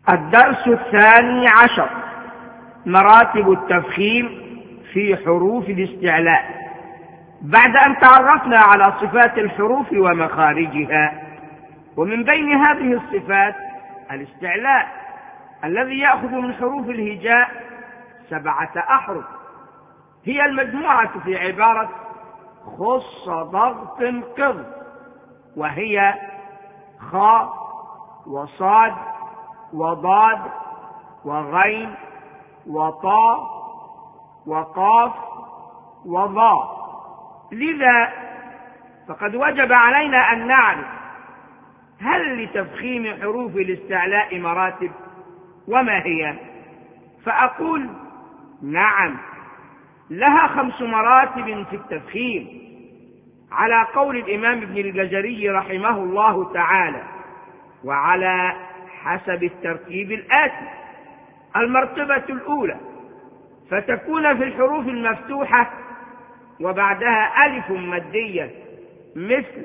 الدرس 12 مراتب التفخيم في حروف الاستعلاء. بعد أن تعرفنا على صفات الحروف ومخارجها، ومن بين هذه الصفات الاستعلاء الذي يأخذ من حروف الهجاء 7 أحرف، هي المجموعة في عبارة خص ضغط قض، وهي خاء وصاد وضاد وغين وطاء وقاف وضاء. لذا فقد وجب علينا أن نعرف هل لتفخيم حروف الاستعلاء مراتب، وما هي؟ فأقول نعم، لها 5 مراتب في التفخيم على قول الإمام ابن الجزري رحمه الله تعالى، وعلى حسب الترتيب الآتي: المرتبة الأولى فتكون في الحروف المفتوحة وبعدها ألف مادية مثل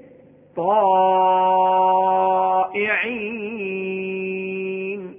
طائعين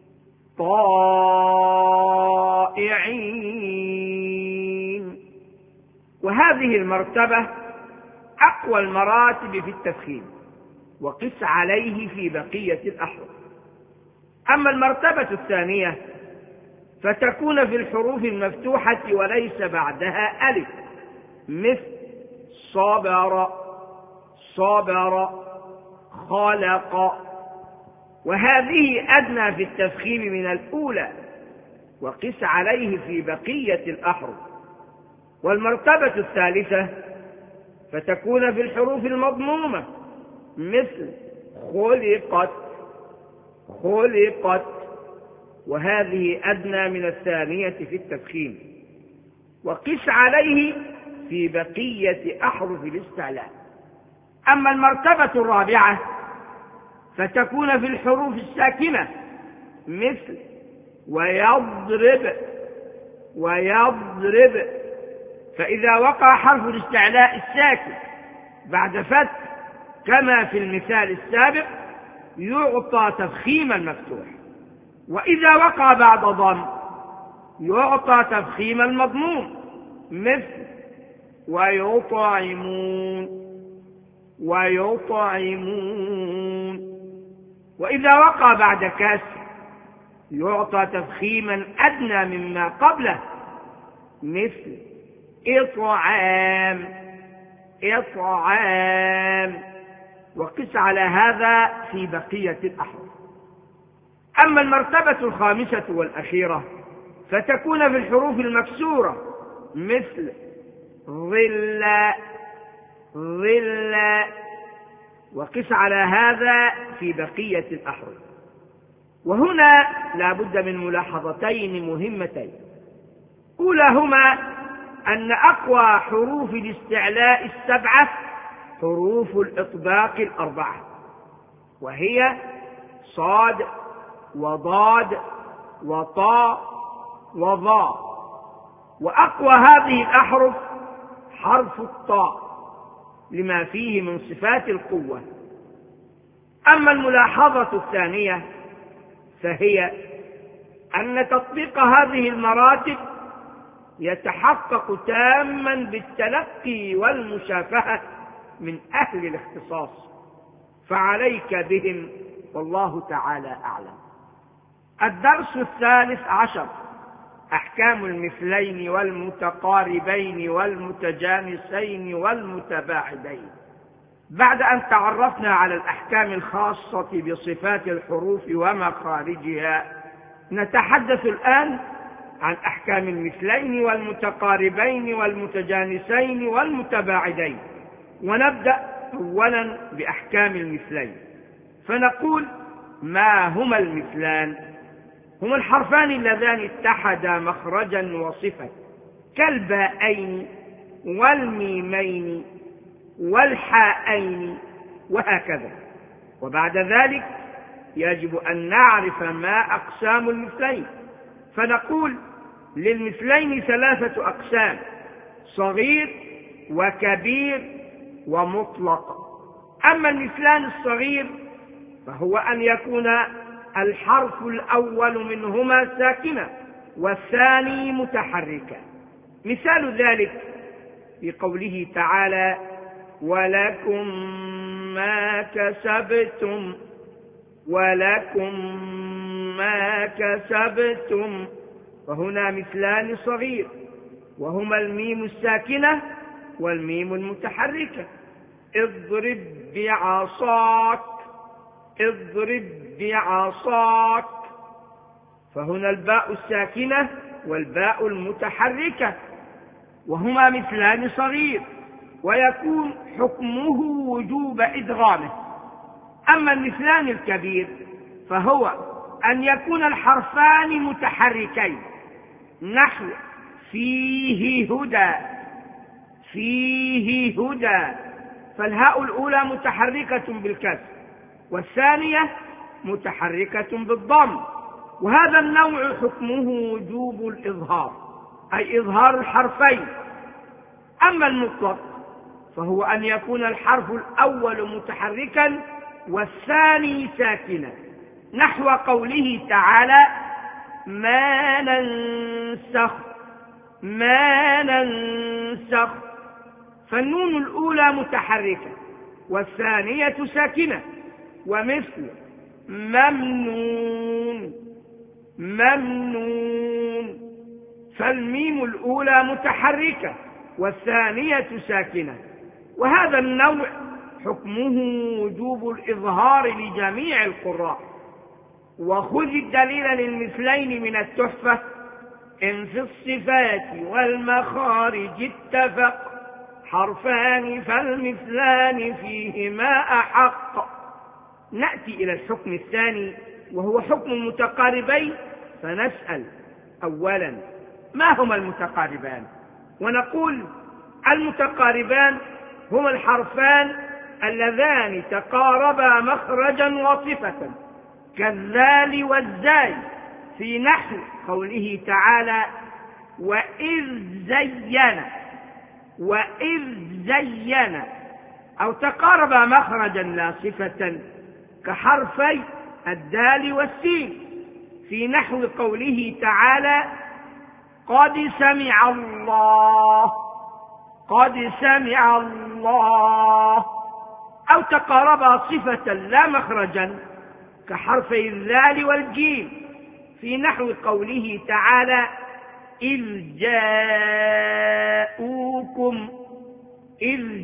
طائعين. وهذه المرتبة أقوى المراتب في التفخيم، وقس عليه في بقية الأحرف. أما المرتبة الثانية فتكون في الحروف المفتوحة وليس بعدها ألف مثل صبر صبر خلق، وهذه أدنى في التفخيم من الأولى، وقس عليه في بقية الأحرف. والمرتبة الثالثة فتكون في الحروف المضمومة مثل خلقت خلقت، وهذه أدنى من الثانية في التفخيم، وقس عليه في بقية أحرف الاستعلاء. أما المرتبة الرابعة فتكون في الحروف الساكنة مثل ويضرب ويضرب، فإذا وقع حرف الاستعلاء الساكن بعد فتح كما في المثال السابق يعطى تفخيم المفتوح، وإذا وقع بعد ضم يعطى تفخيم المضموم مثل ويطعمون ويطعمون. وإذا وقع بعد كسر يعطى تفخيما أدنى مما قبله مثل إطعام إطعام، وقس على هذا في بقية الأحرف. أما المرتبة الخامسة والأخيرة فتكون في الحروف المكسورة مثل ظل ظل، وقس على هذا في بقية الأحرف. وهنا لا بد من ملاحظتين مهمتين: أولاهما أن أقوى حروف الاستعلاء 7 حروف الإطباق 4، وهي صاد وضاد وطاء وضاء، وأقوى هذه الأحرف حرف الطاء لما فيه من صفات القوة. أما الملاحظة الثانية فهي أن تطبيق هذه المراتب يتحقق تاما بالتلقي والمشافهة من أهل الاختصاص، فعليك بهم والله تعالى أعلم. الدرس 13 أحكام المثلين والمتقاربين والمتجانسين والمتباعدين. بعد أن تعرفنا على الأحكام الخاصة بصفات الحروف ومخارجها، نتحدث الآن عن أحكام المثلين والمتقاربين والمتجانسين والمتباعدين. ونبدأ أولا بأحكام المثلين، فنقول: ما هما المثلان؟ هما الحرفان اللذان اتحدا مخرجا وصفة كالباءين والميمين والحاءين وهكذا. وبعد ذلك يجب أن نعرف ما أقسام المثلين، فنقول: للمثلين 3 أقسام: صغير وكبير ومطلق. أما المثلان الصغير فهو أن يكون الحرف الأول منهما ساكنا والثاني متحركا. مثال ذلك في قوله تعالى: ولكم ما كسبتم، ولكم ما كسبتم، فهنا مثلان صغير وهما الميم الساكنة والميم المتحركة. اضرب بعصاك، اضرب بعصاك، فهنا الباء الساكنة والباء المتحركة وهما مثلان صغير، ويكون حكمه وجوب إدغامه. أما المثلان الكبير فهو أن يكون الحرفان متحركين، نحو فيه هدى، فيه هدى، فالهاء الأولى متحركة بالكسر والثانية متحركة بالضم، وهذا النوع حكمه وجوب الإظهار، أي إظهار الحرفين. أما المطلق فهو أن يكون الحرف الأول متحركا والثاني ساكنا، نحو قوله تعالى: ما ننسخ، ما ننسخ، فالنون الأولى متحركة والثانية ساكنة، ومثل ممنون، ممنون، فالميم الأولى متحركة والثانية ساكنة، وهذا النوع حكمه وجوب الإظهار لجميع القراء. وخذ الدليل للمثلين من التحفة: إن في الصفات والمخارج اتفق حرفان فالمثلان فيهما أحق. نأتي إلى الحكم الثاني وهو حكم المتقاربين، فنسأل أولا: ما هما المتقاربان؟ ونقول: المتقاربان هما الحرفان اللذان تقاربا مخرجا وصفة، كالذال والزاي، في نحو قوله تعالى: وإذ زين، وإذ زين، أو تقاربا مخرجا لا صفة، كحرفي الدال والسين، في نحو قوله تعالى: قد سمع الله، قد سمع الله، أو تقاربا صفة لا مخرجا، كحرفي الذال والجيم، في نحو قوله تعالى: إذ جاءوكم، إذ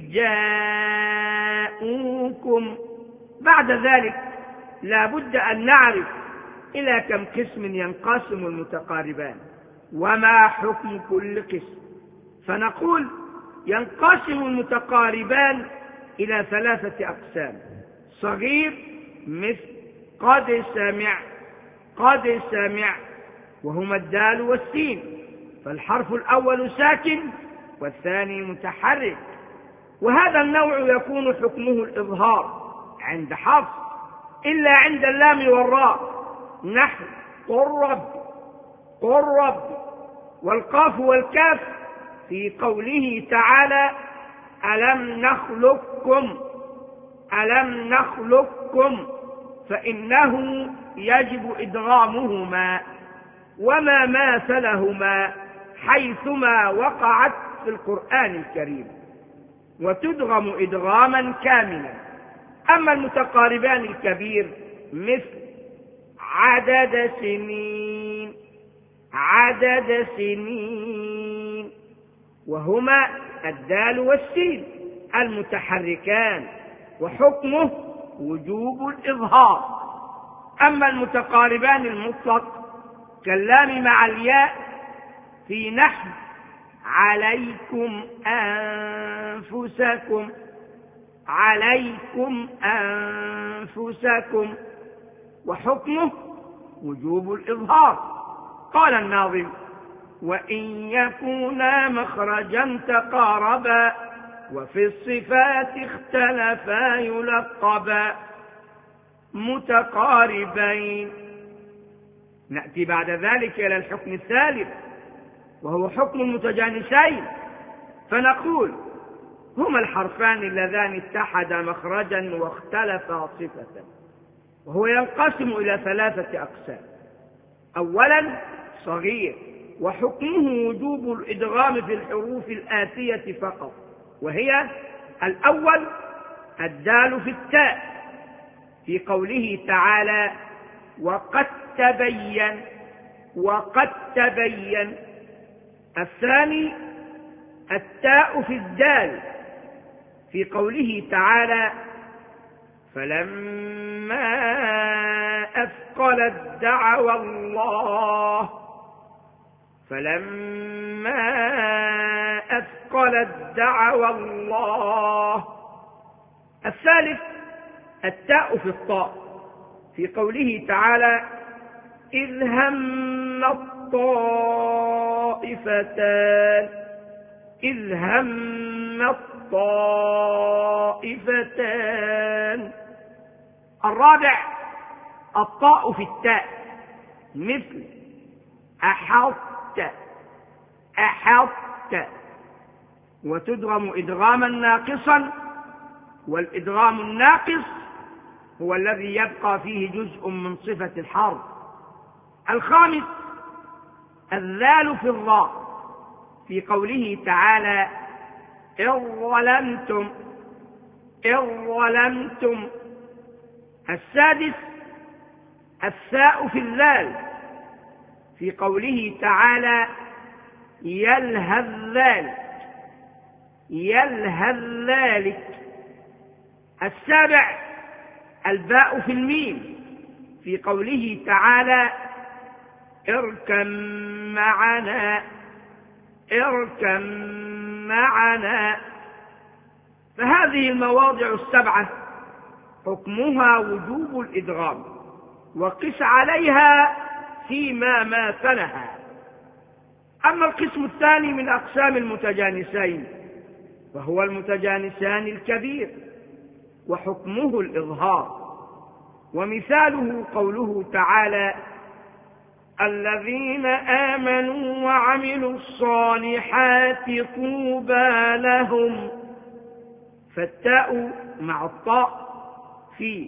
جاءوكم. بعد ذلك لا بد أن نعرف إلى كم قسم ينقسم المتقاربان وما حكم كل قسم، فنقول: ينقسم المتقاربان إلى 3 أقسام: صغير مثل قد سمع، قد سمع، وهما الدال والسين، فالحرف الأول ساكن والثاني متحرك، وهذا النوع يكون حكمه الإظهار عند حفص، إلا عند اللام والراء، نحو قل رب، قل رب، والقاف والكاف في قوله تعالى: ألم نخلقكم، ألم نخلقكم، فإنه يجب إدغامهما وما ماثلهما حيثما وقعت في القرآن الكريم، وتدغم إدغاما كاملا. أما المتقاربان الكبير مثل عدد سنين، عدد سنين، وهما الدال والسين المتحركان، وحكمه وجوب الإظهار. أما المتقاربان المطلق كاللام مع الياء، في نحو عليكم أنفسكم، عليكم أنفسكم، وحكمه وجوب الإظهار. قال الناظم: وإن يكونا مخرجا تقاربا وفي الصفات اختلفا يلقبا متقاربين. نأتي بعد ذلك إلى الحكم الثالث وهو حكم المتجانسين، فنقول: هما الحرفان اللذان اتحدا مخرجا واختلفا صفة، وهو ينقسم إلى 3 أقسام. أولا صغير، وحكمه وجوب الإدغام في الحروف الآتية فقط، وهي الأول الدال في التاء في قوله تعالى وقد تبين، وقد تبين. الثاني التاء في الدال في قوله تعالى فلما أثقلت دعوى الله، فلما أثقلت دعوى الله. الثالث التاء في الطاء في قوله تعالى إذ هم الطائفتان، إذ هم الطائفتان. الرابع الطاء في التاء مثل أحط، أحط، وتدغم إدغاما ناقصا، والإدغام الناقص هو الذي يبقى فيه جزء من صفة الحرف. الخامس الذال في الراء في قوله تعالى إن ظلمتم، إن ظلمتم. السادس الثاء في الذال في قوله تعالى يلهث ذلك، يلهث ذلك. السابع الباء في الميم في قوله تعالى اركب معنا، اركب معنا. فهذه المواضع 7 حكمها وجوب الإدغام، وقس عليها فيما ماثلها. أما القسم الثاني من أقسام المتجانسين فهو المتجانسان الكبير، وحكمه الإظهار، ومثاله قوله تعالى الذين آمنوا وعملوا الصالحات طوبى لهم. فالتاء مع الطاء في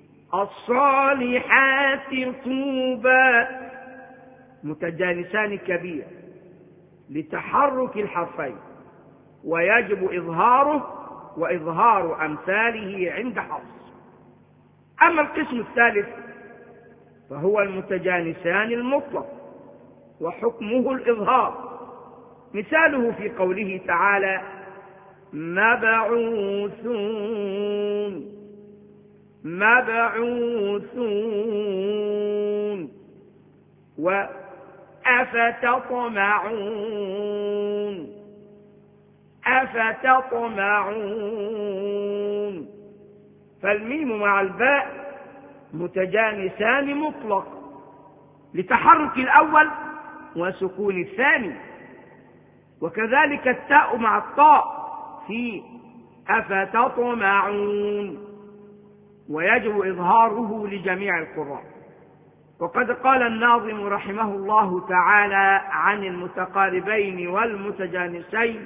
الصالحات طوبى متجانسان كبير لتحرك الحرفين، ويجب إظهاره وإظهار أمثاله عند حفص. أما القسم الثالث فهو المتجانسان المطلق، وحكمه الإظهار. مثاله في قوله تعالى مبعوثون، مبعوثون، وأفتطمعون، أفتطمعون. فالميم مع الباء متجانسان مطلق لتحرك الأول وسكون الثاني، وكذلك التاء مع الطاء في أفتطمعون، ويجب إظهاره لجميع القراء. وقد قال الناظم رحمه الله تعالى عن المتقاربين والمتجانسين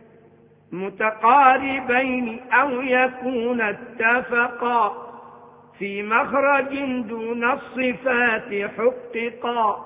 متقاربين أو يكون اتفقا في مخرج دون الصفات حققا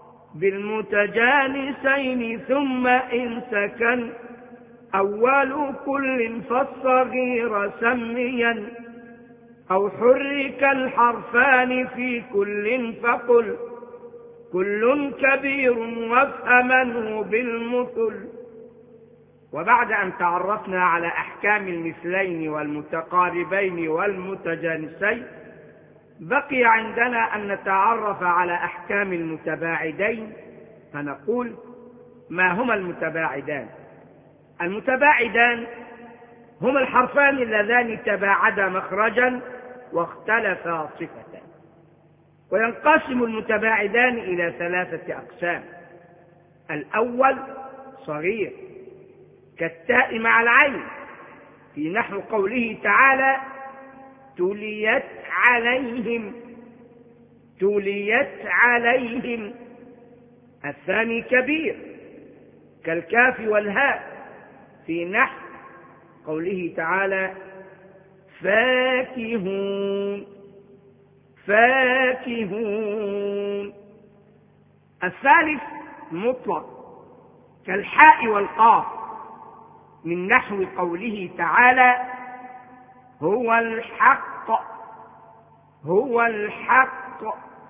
بالمتجانسين ثم إن سكن أول كل فالصغير سميا أو حرك الحرفان في كل فقل كل كبير وافهمنه بالمثل. وبعد أن تعرفنا على أحكام المثلين والمتقاربين والمتجانسين بقي عندنا أن نتعرف على أحكام المتباعدين، فنقول ما هما المتباعدان؟ المتباعدان هما الحرفان اللذان تباعدا مخرجا واختلفا صفة. وينقسم المتباعدان إلى 3 أقسام. الأول صغير كالتاء مع العين في نحو قوله تعالى تليت عليهم، تليت عليهم. الثاني كبير كالكاف والهاء في نحو قوله تعالى فاكهون، فاكهون. الثالث مطلق كالحاء والقاف من نحو قوله تعالى هو الحق هو الحق.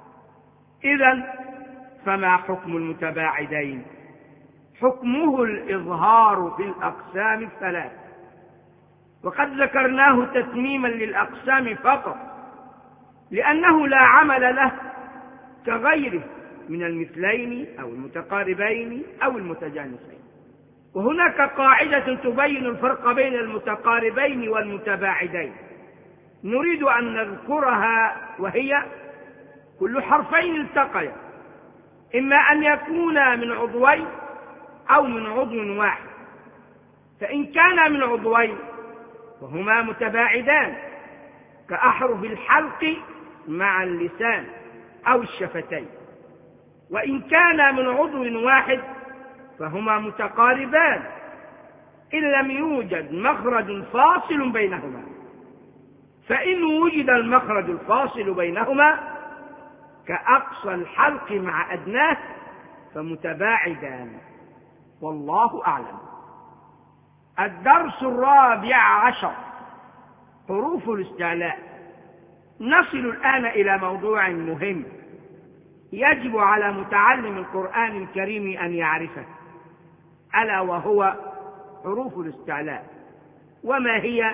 إذن فما حكم المتباعدين؟ حكمه الإظهار في الأقسام الثلاث، وقد ذكرناه تتميما للأقسام فقط لأنه لا عمل له كغيره من المثلين أو المتقاربين أو المتجانسين. وهناك قاعدة تبين الفرق بين المتقاربين والمتباعدين نريد أن نذكرها، وهي كل حرفين التقيا إما أن يكونا من عضوين أو من عضو واحد، فإن كان من عضوين وهما متباعدان كأحرف الحلق مع اللسان أو الشفتين، وإن كان من عضو واحد فهما متقاربان إن لم يوجد مخرج فاصل بينهما، فإن وجد المخرج الفاصل بينهما كأقصى الحلق مع أدناه فمتباعدان، والله أعلم. الدرس الرابع عشر حروف الاستعلاء. نصل الآن إلى موضوع مهم يجب على متعلم القرآن الكريم أن يعرفه، ألا وهو حروف الاستعلاء، وما هي،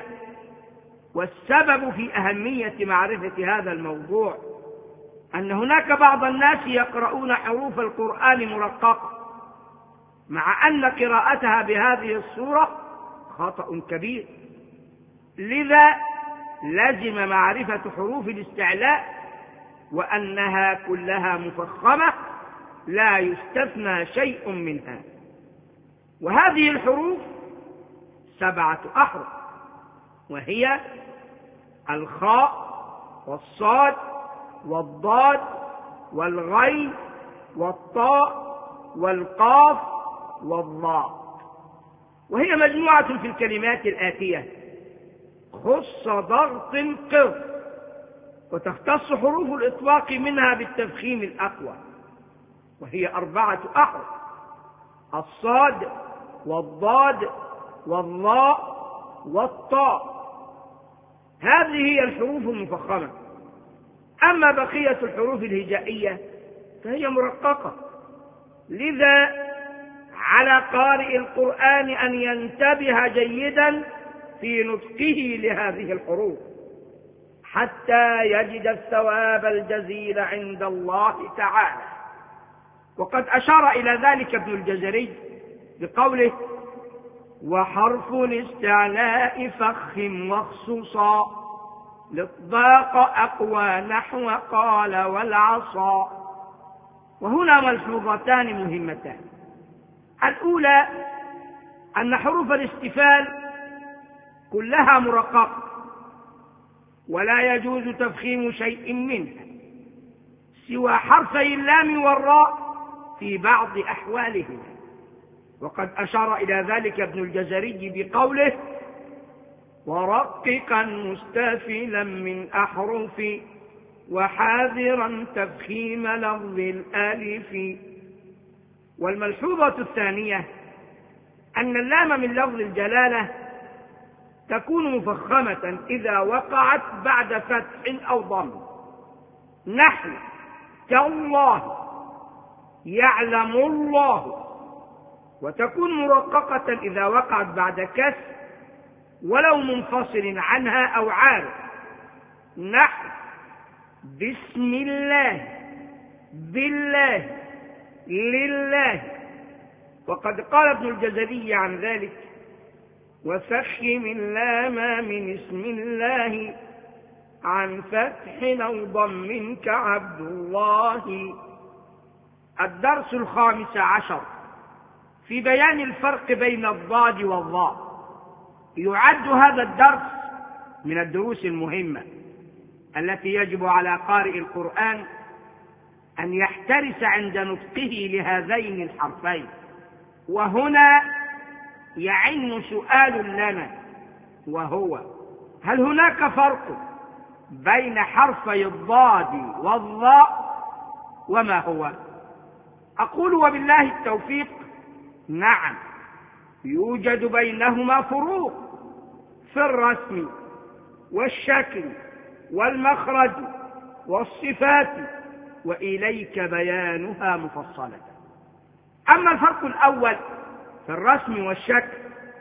والسبب في أهمية معرفة هذا الموضوع أن هناك بعض الناس يقرؤون حروف القرآن مرققة، مع أن قراءتها بهذه الصورة خطأ كبير. لذا لزم معرفة حروف الاستعلاء وأنها كلها مفخمة لا يستثنى شيء منها. وهذه الحروف 7 أحرف، وهي الخاء والصاد والضاد والغين والطاء والقاف والظاء. وهي مجموعة في الكلمات الآتية: خص ضغط قر. وتختص حروف الإطلاق منها بالتفخيم الأقوى، وهي 4 أحرف: الصاد والضاد والظاء والطاء. هذه هي الحروف المفخمة. أما بقية الحروف الهجائية فهي مرققة. لذا على قارئ القرآن أن ينتبه جيدا في نطقه لهذه الحروف حتى يجد الثواب الجزيل عند الله تعالى. وقد أشار إلى ذلك ابن الجزري بقوله: وحرف الاستعلاء فخم واخصصا للضاق أقوى نحو قال والعصا. وهنا ملحوظتان مهمتان: الأولى أن حروف الاستفال كلها مرققة ولا يجوز تفخيم شيء منها سوى حرفي اللام والراء في بعض أحوالهما. وقد أشار إلى ذلك ابن الجزري بقوله: ورققا مستفلا من أحرف وحاذرا تفخيم لفظ الألف. والملحوظة الثانية أن اللام من لفظ الجلالة تكون مفخمة إذا وقعت بعد فتح أو ضم، نحو كالله، يعلم الله. وتكون مرققة إذا وقعت بعد كسر ولو منفصل عنها أو عارض، نحو بسم الله، بالله، لله. وقد قال ابن الجزري عن ذلك: وفخم اللام من اسم الله عن فتح أو ضم كعبد الله. الدرس 15 في بيان الفرق بين الضاد والظاء. يعد هذا الدرس من الدروس المهمة التي يجب على قارئ القرآن أن يحترس عند نطقه لهذين الحرفين. وهنا يعن سؤال لنا، وهو: هل هناك فرق بين حرفي الضاد والضاء وما هو؟ أقول وبالله التوفيق: نعم، يوجد بينهما فروق في الرسم والشكل والمخرج والصفات، وإليك بيانها مفصلة. أما الفرق الأول في الرسم والشكل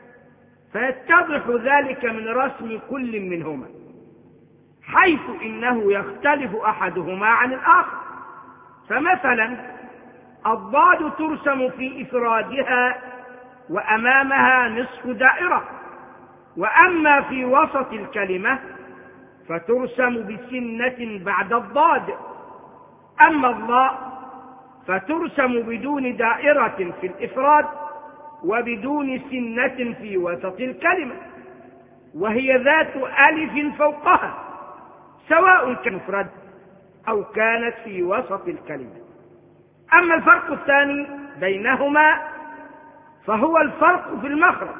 فيتضح ذلك من رسم كل منهما، حيث إنه يختلف أحدهما عن الآخر. فمثلا الضاد ترسم في إفرادها وأمامها نصف دائرة، وأما في وسط الكلمة فترسم بسنة بعد الضاد. أما الضاء فترسم بدون دائرة في الإفراد وبدون سنة في وسط الكلمة، وهي ذات ألف فوقها، سواء كان مفرد أو كانت في وسط الكلمة. أما الفرق الثاني بينهما فهو الفرق في المخرج،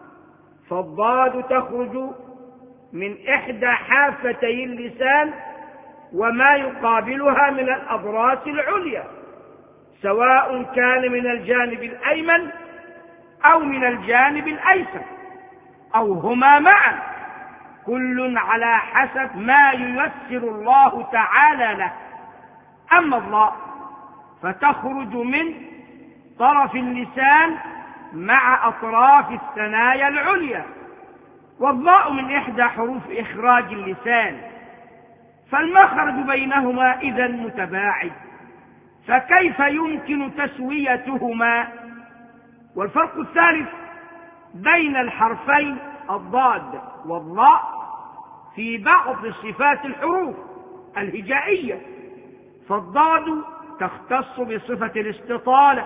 فالضاد تخرج من إحدى حافتي اللسان وما يقابلها من الأضراس العليا، سواء كان من الجانب الأيمن أو من الجانب الأيسر أو هما معا، كل على حسب ما ييسر الله تعالى له. أما الضاء فتخرج من طرف اللسان مع أطراف الثنايا العليا، والضاء من إحدى حروف إخراج اللسان، فالمخرج بينهما إذن متباعد، فكيف يمكن تسويتهما؟ والفرق الثالث بين الحرفين الضاد والضاء في بعض صفات الحروف الهجائية، فالضاد تختص بصفة الاستطالة،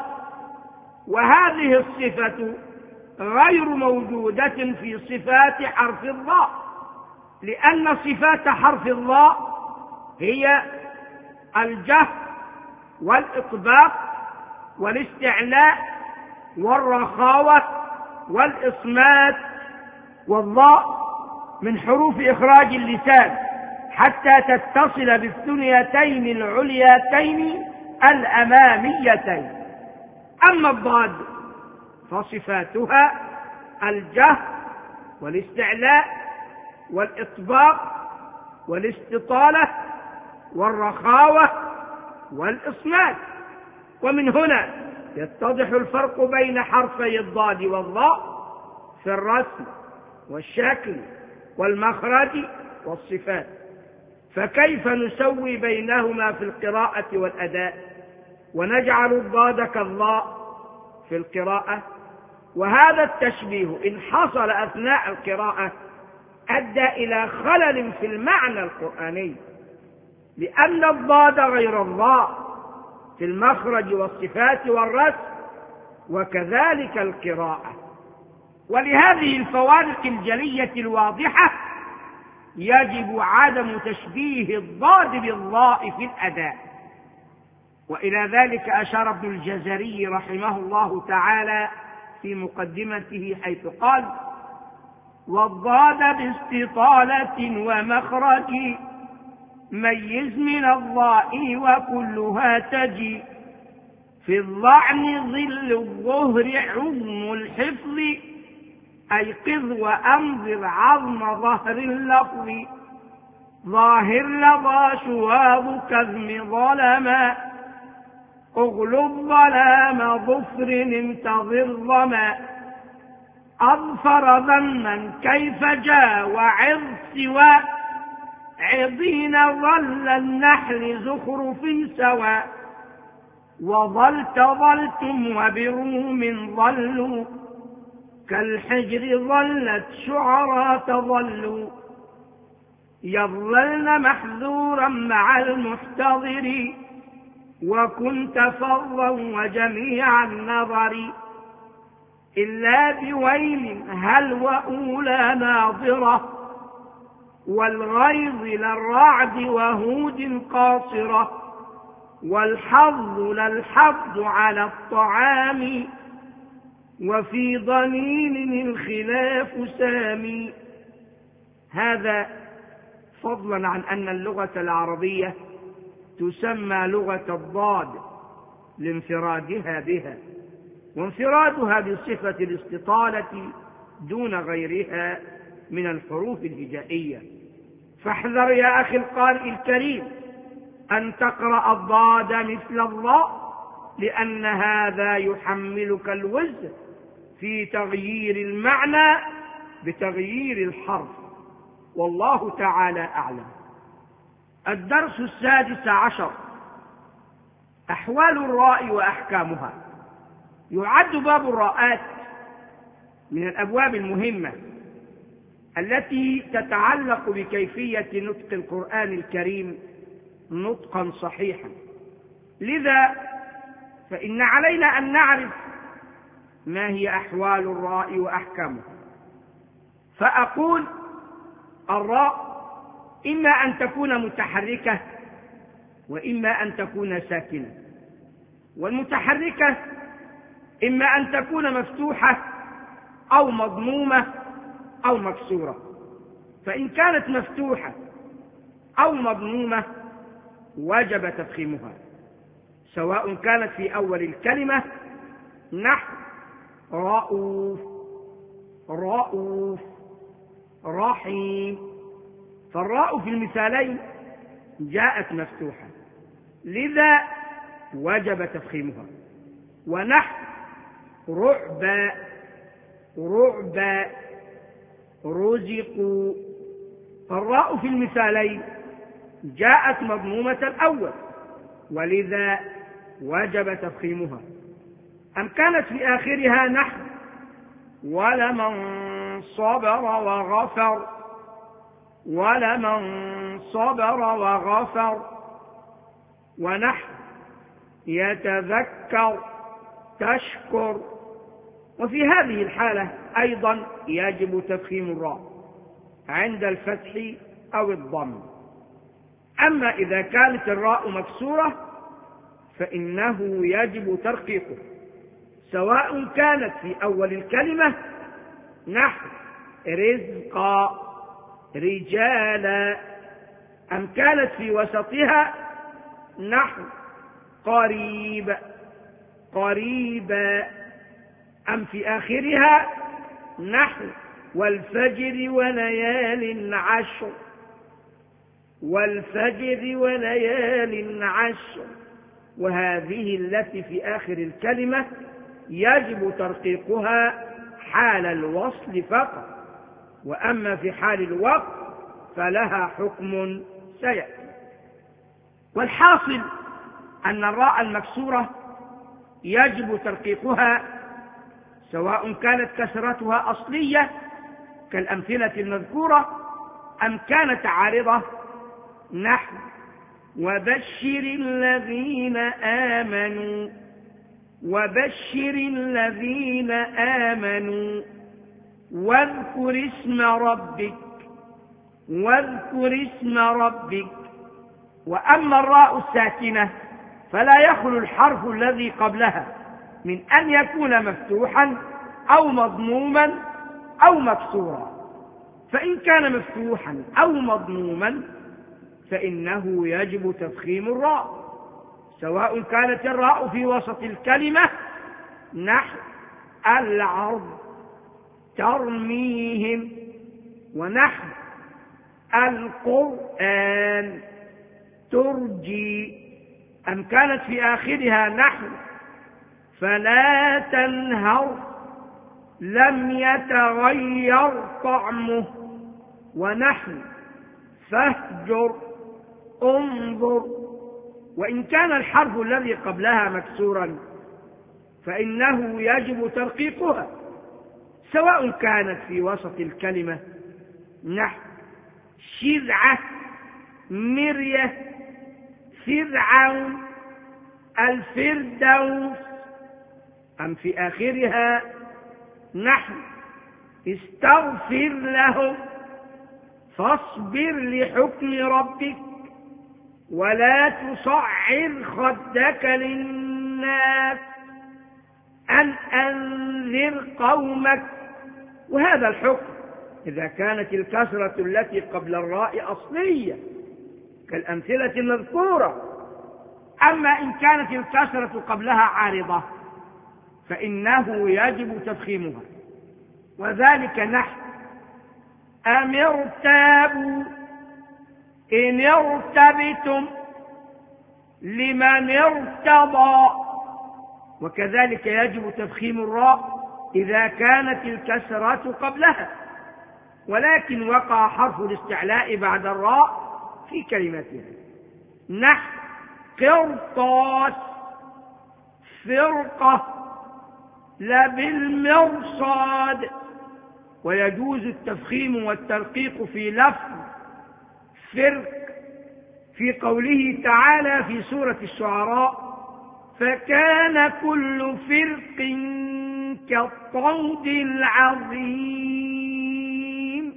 وهذه الصفة غير موجودة في صفات حرف الضاء، لأن صفات حرف الضاء هي الجهر والإطباق والاستعلاء والرخاوة والإصمات. والضاء من حروف إخراج اللسان حتى تتصل بالثنيتين العليتين الأماميتين. أما الضاد فصفاتها الجهر والاستعلاء والإطباق والاستطالة والرخاوة والإصمات. ومن هنا يتضح الفرق بين حرفي الضاد والضاء في الرسم والشكل والمخرج والصفات، فكيف نسوي بينهما في القراءة والأداء ونجعل الضاد كالضاء في القراءة؟ وهذا التشبيه إن حصل أثناء القراءة أدى إلى خلل في المعنى القرآني، لأن الضاد غير الضاء في المخرج والصفات والرسم، وكذلك القراءة. ولهذه الفوارق الجلية الواضحة يجب عدم تشبيه الضاد بالضاء في الأداء. وإلى ذلك أشار ابن الجزري رحمه الله تعالى في مقدمته حيث قال: والضاد باستطالة ومخرج ميز من الضاء وكلها تجي، في الضعن ظل الظهر عظم الحفظ، أيقظ وأنظر عظم ظهر اللفظ، ظاهر لظى شواظ كذم ظلما، اغلب ظلام ظفر انتظر ظما، أظفر ذما كيف جاء وعظ سوى، عظين ظل النحل زخرف سوى، وظلتم وبروم ظلوا، كالحجر ظلت شعرا تظلوا، يظللن محذورا مع المحتضر، وكنت فظا وجميع النظر، إلا بويل هل وأولى ناظرة، والغيظ للرعد وهود قاصرة، والحظ للحظ على الطعام، وفي ضنين الخلاف سامي. هذا فضلا عن أن اللغة العربية تسمى لغة الضاد لانفرادها بها، وانفرادها بصفة الاستطالة دون غيرها من الحروف الهجائية. فاحذر يا أخي القارئ الكريم أن تقرأ الضاد مثل الضاء، لأن هذا يحملك الوزر في تغيير المعنى بتغيير الحرف، والله تعالى أعلم. الدرس 16 أحوال الراء وأحكامها. يعد باب الراءات من الأبواب المهمة التي تتعلق بكيفية نطق القرآن الكريم نطقا صحيحا، لذا فإن علينا أن نعرف ما هي أحوال الراء وأحكامها. فأقول الراء إما أن تكون متحركة وإما أن تكون ساكنة، والمتحركة إما أن تكون مفتوحة أو مضمومة أو مكسورة. فإن كانت مفتوحة أو مضمومة وجب تفخيمها، سواء كانت في أول الكلمة نحو رؤوف رؤوف رحيم، فالراء في المثالين جاءت مفتوحة لذا وجب تفخيمها. ونحو رعبا رعبا رزقوا، فالراء في المثالين جاءت مضمومة الأول ولذا وجب تفخيمها. أم كانت في آخرها نحو ولمن صبر وغفر ولمن صبر وغفر، ونحو يتذكر تشكر، وفي هذه الحالة أيضا يجب تفخيم الراء عند الفتح أو الضم. أما إذا كانت الراء مكسورة فإنه يجب ترقيقه، سواء كانت في أول الكلمة نحو رزقا رجالا، أم كانت في وسطها نحو قريب قريبا، أم في آخرها نحو والفجر وليال عشر والفجر وليال عشر. وهذه التي في آخر الكلمة يجب ترقيقها حال الوصل فقط، وأما في حال الوقف فلها حكم سيأتي. والحاصل أن الراء المكسورة يجب ترقيقها سواء كانت كسرتها أصلية كالأمثلة المذكورة أم كانت عارضة نحو وبشر الذين آمنوا وبشر الذين آمنوا واذكر اسم ربك واذكر اسم ربك. وأما الراء الساكنة فلا يخلو الحرف الذي قبلها من أن يكون مفتوحا أو مضموما أو مكسورا، فإن كان مفتوحا أو مضموما فإنه يجب تفخيم الراء، سواء كانت الراء في وسط الكلمة نحو العرض ترميهم، ونحو القرآن ترجي، أم كانت في آخرها نحو فلا تنهر لم يتغير طعمه، ونحو فاهجر انظر. وإن كان الحرف الذي قبلها مكسورا فإنه يجب ترقيقها، سواء كانت في وسط الكلمة نحو شرعة مرية فرعون الفردوس، أم في آخرها نحو استغفر لهم فاصبر لحكم ربك ولا تصعر خدك للناس أن أنذر قومك. وهذا الحكم إذا كانت الكسرة التي قبل الراء أصلية كالأمثلة المذكورة. أما إن كانت الكسرة قبلها عارضة فإنه يجب تفخيمها، وذلك نحو أم ارتابوا إن ارتبتم لمن ارتضى. وكذلك يجب تفخيم الراء إذا كانت الكسرة قبلها ولكن وقع حرف الاستعلاء بعد الراء في كلمتها، نحو قرطاس فرقة لبالمرصاد. ويجوز التفخيم والترقيق في لفظ فرق في قوله تعالى في سورة الشعراء فكان كل فرق كالطود العظيم،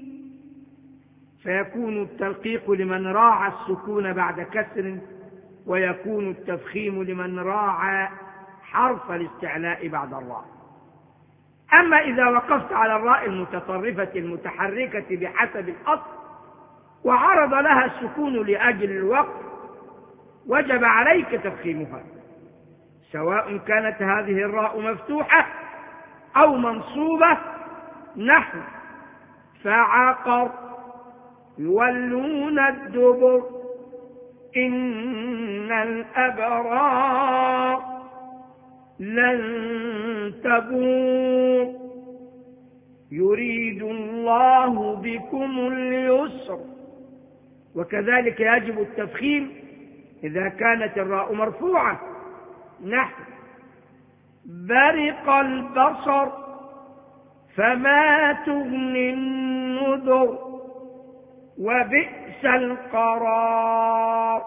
فيكون الترقيق لمن راعى السكون بعد كسر، ويكون التفخيم لمن راعى حرف الاستعلاء بعد الراء. أما إذا وقفت على الراء المتطرفة المتحركة بحسب الأصل وعرض لها السكون لأجل الوقف وجب عليك تفخيمها، سواء كانت هذه الراء مفتوحة أو منصوبة، نحو فعقر يولون الدبر إن الأبرار لن تبور يريد الله بكم اليسر. وكذلك يجب التفخيم إذا كانت الراء مرفوعة، نحو برق البصر فما تغني النذر وبئس القرار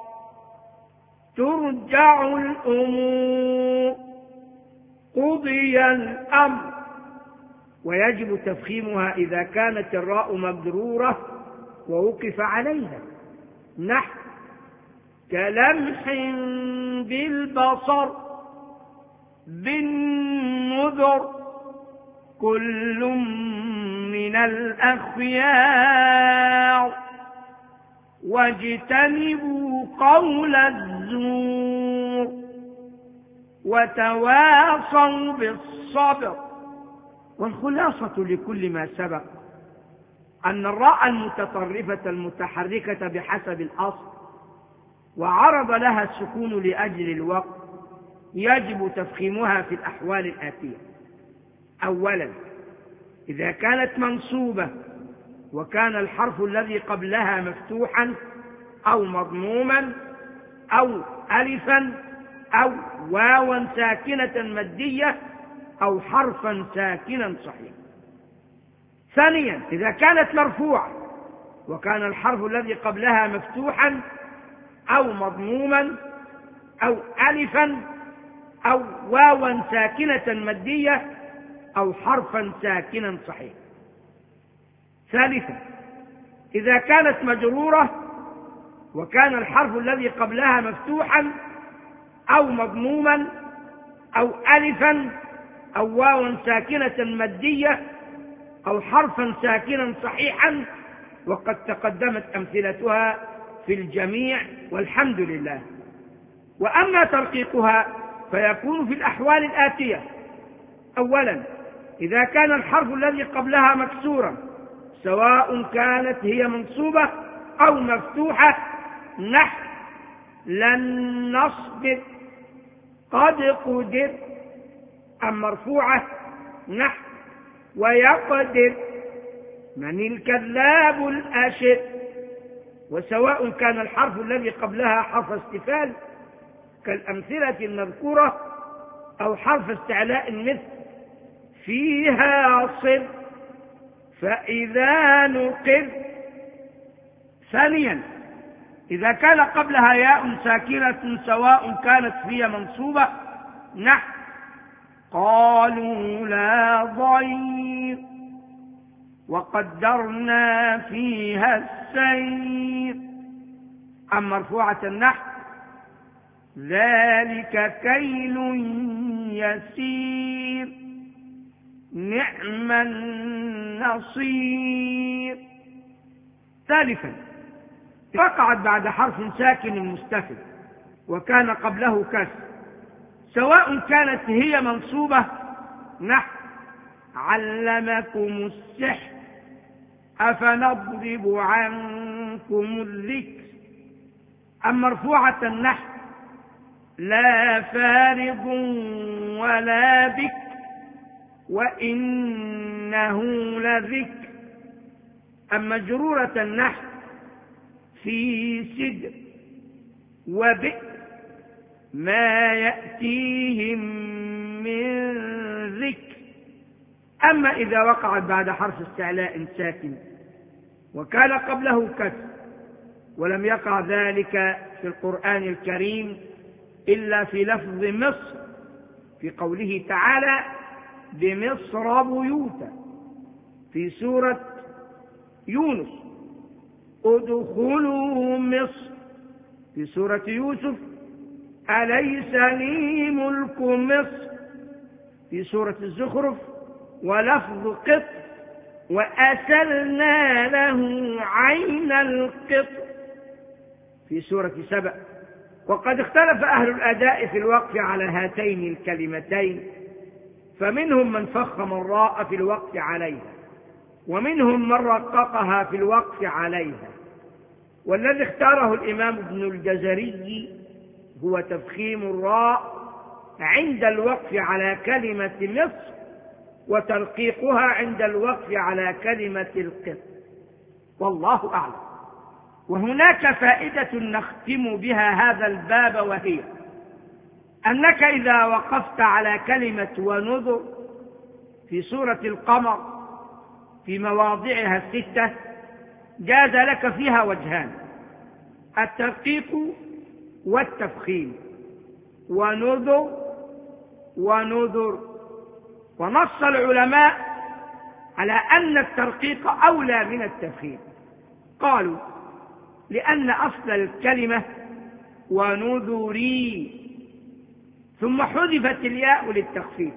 ترجع الأمور قضي الأمر. ويجب تفخيمها إذا كانت الراء مجرورة ووقف عليها، نحو كلمح بالبصر بالنذر كل من الأخيار واجتنبوا قول الزور وتواصوا بالصبر. والخلاصة لكل ما سبق أن الراء المتطرفة المتحركة بحسب الأصل وعرض لها السكون لأجل الوقت يجب تفخيمها في الأحوال الآتية: أولا، إذا كانت منصوبة وكان الحرف الذي قبلها مفتوحا أو مضموما أو ألفا أو واوا ساكنة مادية أو حرفا ساكنا صحيحا. ثانيا، إذا كانت مرفوعة وكان الحرف الذي قبلها مفتوحا أو مضموما أو ألفا أو واوا ساكنة مادية أو حرفا ساكنا صحيحا. ثالثا، إذا كانت مجرورة وكان الحرف الذي قبلها مفتوحا أو مضموما أو ألفا أو واوا ساكنة مادية أو حرفا ساكنا صحيحا، وقد تقدمت أمثلتها في الجميع والحمد لله. وأما ترقيقها فيكون في الأحوال الآتية: أولا، إذا كان الحرف الذي قبلها مكسورا سواء كانت هي منصوبة أو مفتوحة، نحو لن نصبر قد قدر. أم مرفوعة، نحو ويقدر من الكذاب الأشر. وسواء كان الحرف الذي قبلها حرف استفهام كالأمثلة المذكورة أو حرف استعلاء مثل فيها صر فإذا نقر. ثانيا، إذا كان قبلها ياء ساكنة سواء كانت هي منصوبة، نحو قالوا لا ضير وقدرنا فيها السير. أم مرفوعة، نحو ذلك كيل يسير نعم النصير. ثالثا، وقعت بعد حرف ساكن مستفل وكان قبله كسر، سواء كانت هي منصوبة نحو علمكم السحر أفنضرب عنكم الذكر، أم مرفوعة نحو لا فارض ولا بكر وإنه لذكر، أم مجرورة نحو في سدر وبئر ما يأتيهم من ذكر. أما إذا وقعت بعد حرف استعلاء ساكن وكان قبله كسر، ولم يقع ذلك في القرآن الكريم إلا في لفظ مصر في قوله تعالى بمصر بيوتا، في سورة يونس ادخلوا مصر، في سورة يوسف أليس لي ملك مصر، في سورة الزخرف ولفظ قط وأسلنا له عين القط، في سورة سبأ. وقد اختلف أهل الأداء في الوقف على هاتين الكلمتين، فمنهم من فخم الراء في الوقف عليها، ومنهم من رققها في الوقف عليها، والذي اختاره الإمام ابن الجزري هو تفخيم الراء عند الوقف على كلمة مصر وترقيقها عند الوقف على كلمة القط، والله أعلم. وهناك فائدة نختم بها هذا الباب، وهي أنك إذا وقفت على كلمة ونذر في سورة القمر في مواضعها 6 جاز لك فيها وجهان: الترقيق والتفخيم، ونذر ونذر. ونص العلماء على أن الترقيق أولى من التفخيم، قالوا لأن أصل الكلمة ونذري، ثم حذفت الياء للتخفيف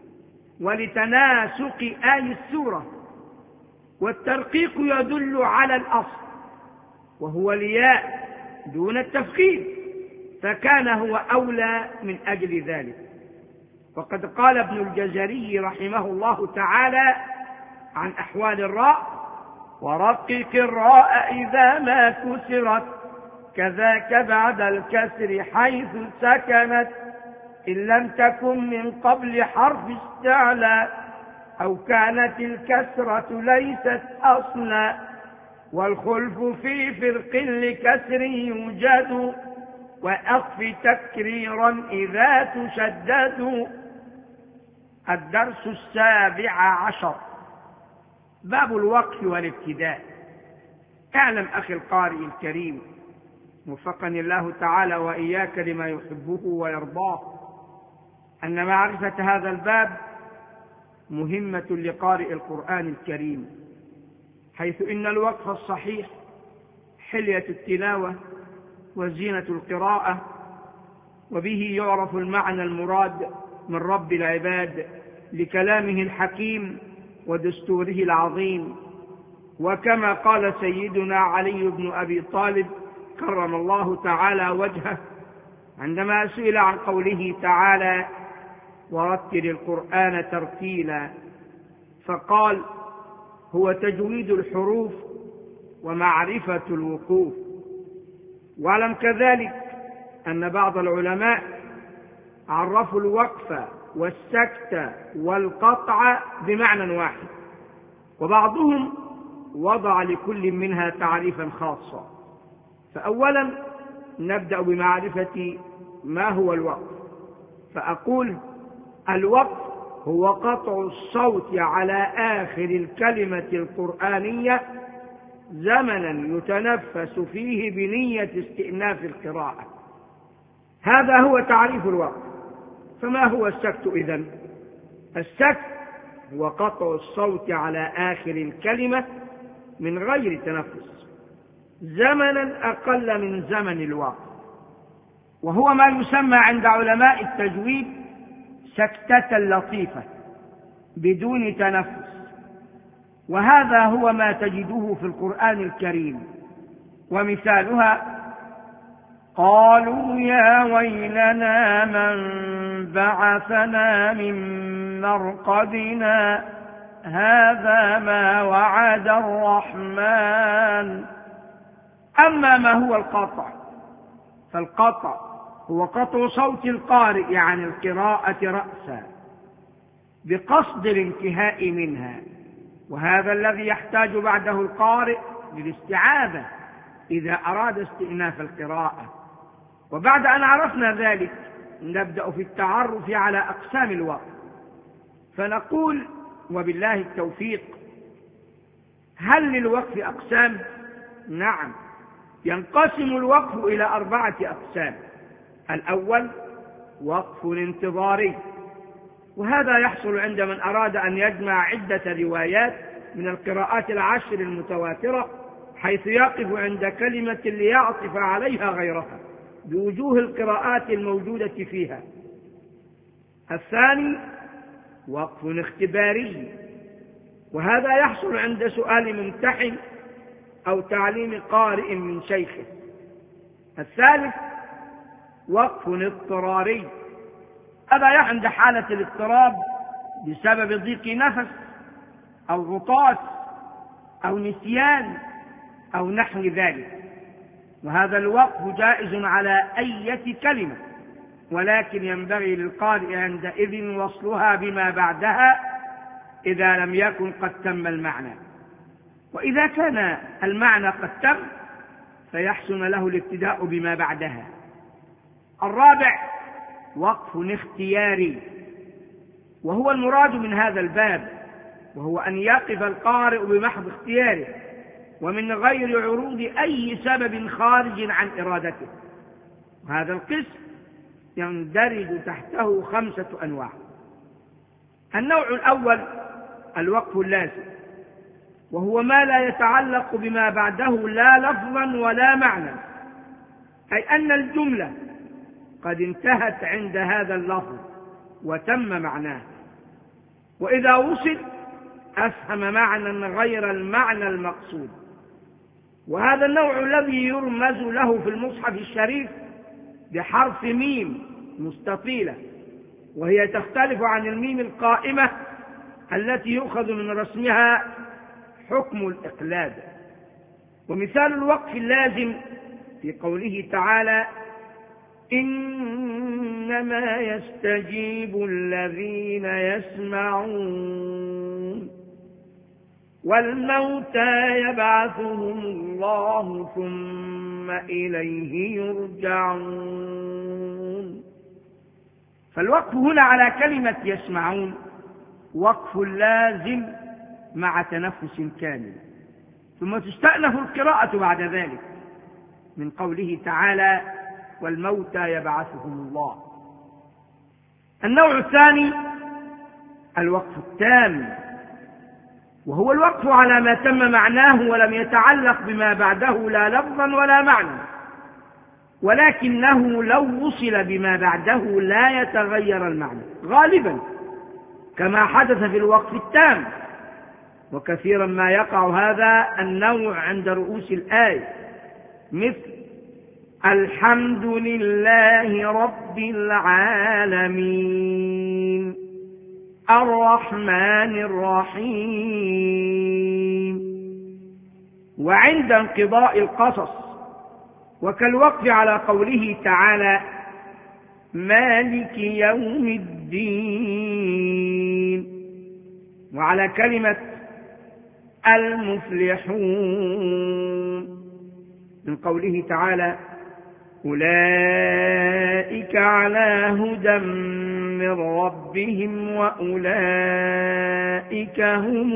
ولتناسق آي السورة، والترقيق يدل على الأصل وهو الياء دون التفخيم، فكان هو أولى من أجل ذلك. وقد قال ابن الجزري رحمه الله تعالى عن أحوال الراء: ورقق الراء إذا ما كسرت كذاك بعد الكسر حيث سكنت، إن لم تكن من قبل حرف استعلاء أو كانت الكسرة ليست أصلا، والخلف في فرق لكسر يوجد وأخف تكريرا إذا تشدد. الدرس 17، باب الوقف والابتداء. اعلم أخي القارئ الكريم وفقني الله تعالى وإياك لما يحبه ويرضاه أن معرفة هذا الباب مهمة لقارئ القرآن الكريم، حيث إن الوقف الصحيح حلية التلاوة وزينة القراءة، وبه يعرف المعنى المراد من رب العباد لكلامه الحكيم ودستوره العظيم. وكما قال سيدنا علي بن أبي طالب كرم الله تعالى وجهه عندما سئل عن قوله تعالى: ورتل القرآن ترتيلا، فقال: هو تجويد الحروف ومعرفة الوقوف. واعلم كذلك أن بعض العلماء عرفوا الوقف والسكت والقطع بمعنى واحد، وبعضهم وضع لكل منها تعريفا خاصا. فأولا نبدأ بمعرفة ما هو الوقف، فأقول: الوقف هو قطع الصوت على آخر الكلمة القرآنية زمنا يتنفس فيه بنية استئناف القراءة. هذا هو تعريف الوقف. فما هو السكت إذن؟ السكت هو قطع الصوت على آخر الكلمة من غير تنفس زمنا أقل من زمن الوقف، وهو ما يسمى عند علماء التجويد سكتة لطيفة، بدون تنفس، وهذا هو ما تجده في القرآن الكريم. ومثالها: قالوا يا ويلنا من بعثنا من مرقدنا هذا ما وعد الرحمن. أما ما هو القطع فالقطع هو قطع صوت القارئ عن القراءة رأسا بقصد الانتهاء منها، وهذا الذي يحتاج بعده القارئ للاستعاذة إذا أراد استئناف القراءة. وبعد أن عرفنا ذلك نبدأ في التعرف على أقسام الوقف، فنقول وبالله التوفيق: هل للوقف أقسام؟ نعم، ينقسم الوقف إلى 4 أقسام. الأول وقف انتظاري، وهذا يحصل عند من أراد أن يجمع عدة روايات من القراءات 10 المتواترة، حيث يقف عند كلمة ليعطف عليها غيرها بوجوه القراءات الموجودة فيها. الثاني وقف اختباري، وهذا يحصل عند سؤال ممتحن أو تعليم قارئ من شيخه. الثالث وقف اضطراري، هذا عند حالة الاضطراب بسبب ضيق نفس أو غطاس أو نسيان أو نحو ذلك، وهذا الوقف جائز على أي كلمة، ولكن ينبغي للقارئ عندئذ وصلها بما بعدها إذا لم يكن قد تم المعنى. وإذا كان المعنى قد تم فيحسن له الابتداء بما بعدها. الرابع وقف اختياري، وهو المراد من هذا الباب، وهو أن يقف القارئ بمحض اختياره ومن غير عروض أي سبب خارج عن إرادته. وهذا القسم يندرج تحته 5 أنواع. النوع الأول الوقف اللازم، وهو ما لا يتعلق بما بعده لا لفظا ولا معنى، أي أن الجملة قد انتهت عند هذا اللفظ وتم معناه، وإذا وصل أفهم معنى غير المعنى المقصود. وهذا النوع الذي يرمز له في المصحف الشريف بحرف ميم مستطيلة، وهي تختلف عن الميم القائمة التي يؤخذ من رسمها حكم الإقلاد. ومثال الوقف اللازم في قوله تعالى: إنما يستجيب الذين يسمعون والموتى يبعثهم الله ثم إليه يرجعون. فالوقف هنا على كلمة يسمعون وقف لازم مع تنفس كامل، ثم تستأنف القراءة بعد ذلك من قوله تعالى: والموتى يبعثهم الله. النوع الثاني الوقف التام، وهو الوقف على ما تم معناه ولم يتعلق بما بعده لا لفظا ولا معنى، ولكنه لو وصل بما بعده لا يتغير المعنى غالبا، كما حدث في الوقف التام. وكثيرا ما يقع هذا النوع عند رؤوس الآية، مثل الحمد لله رب العالمين الرحمن الرحيم، وعند انقضاء القصص، وكالوقف على قوله تعالى: مالك يوم الدين، وعلى كلمة المفلحون من قوله تعالى: أولئك على هدى من ربهم وأولئك هم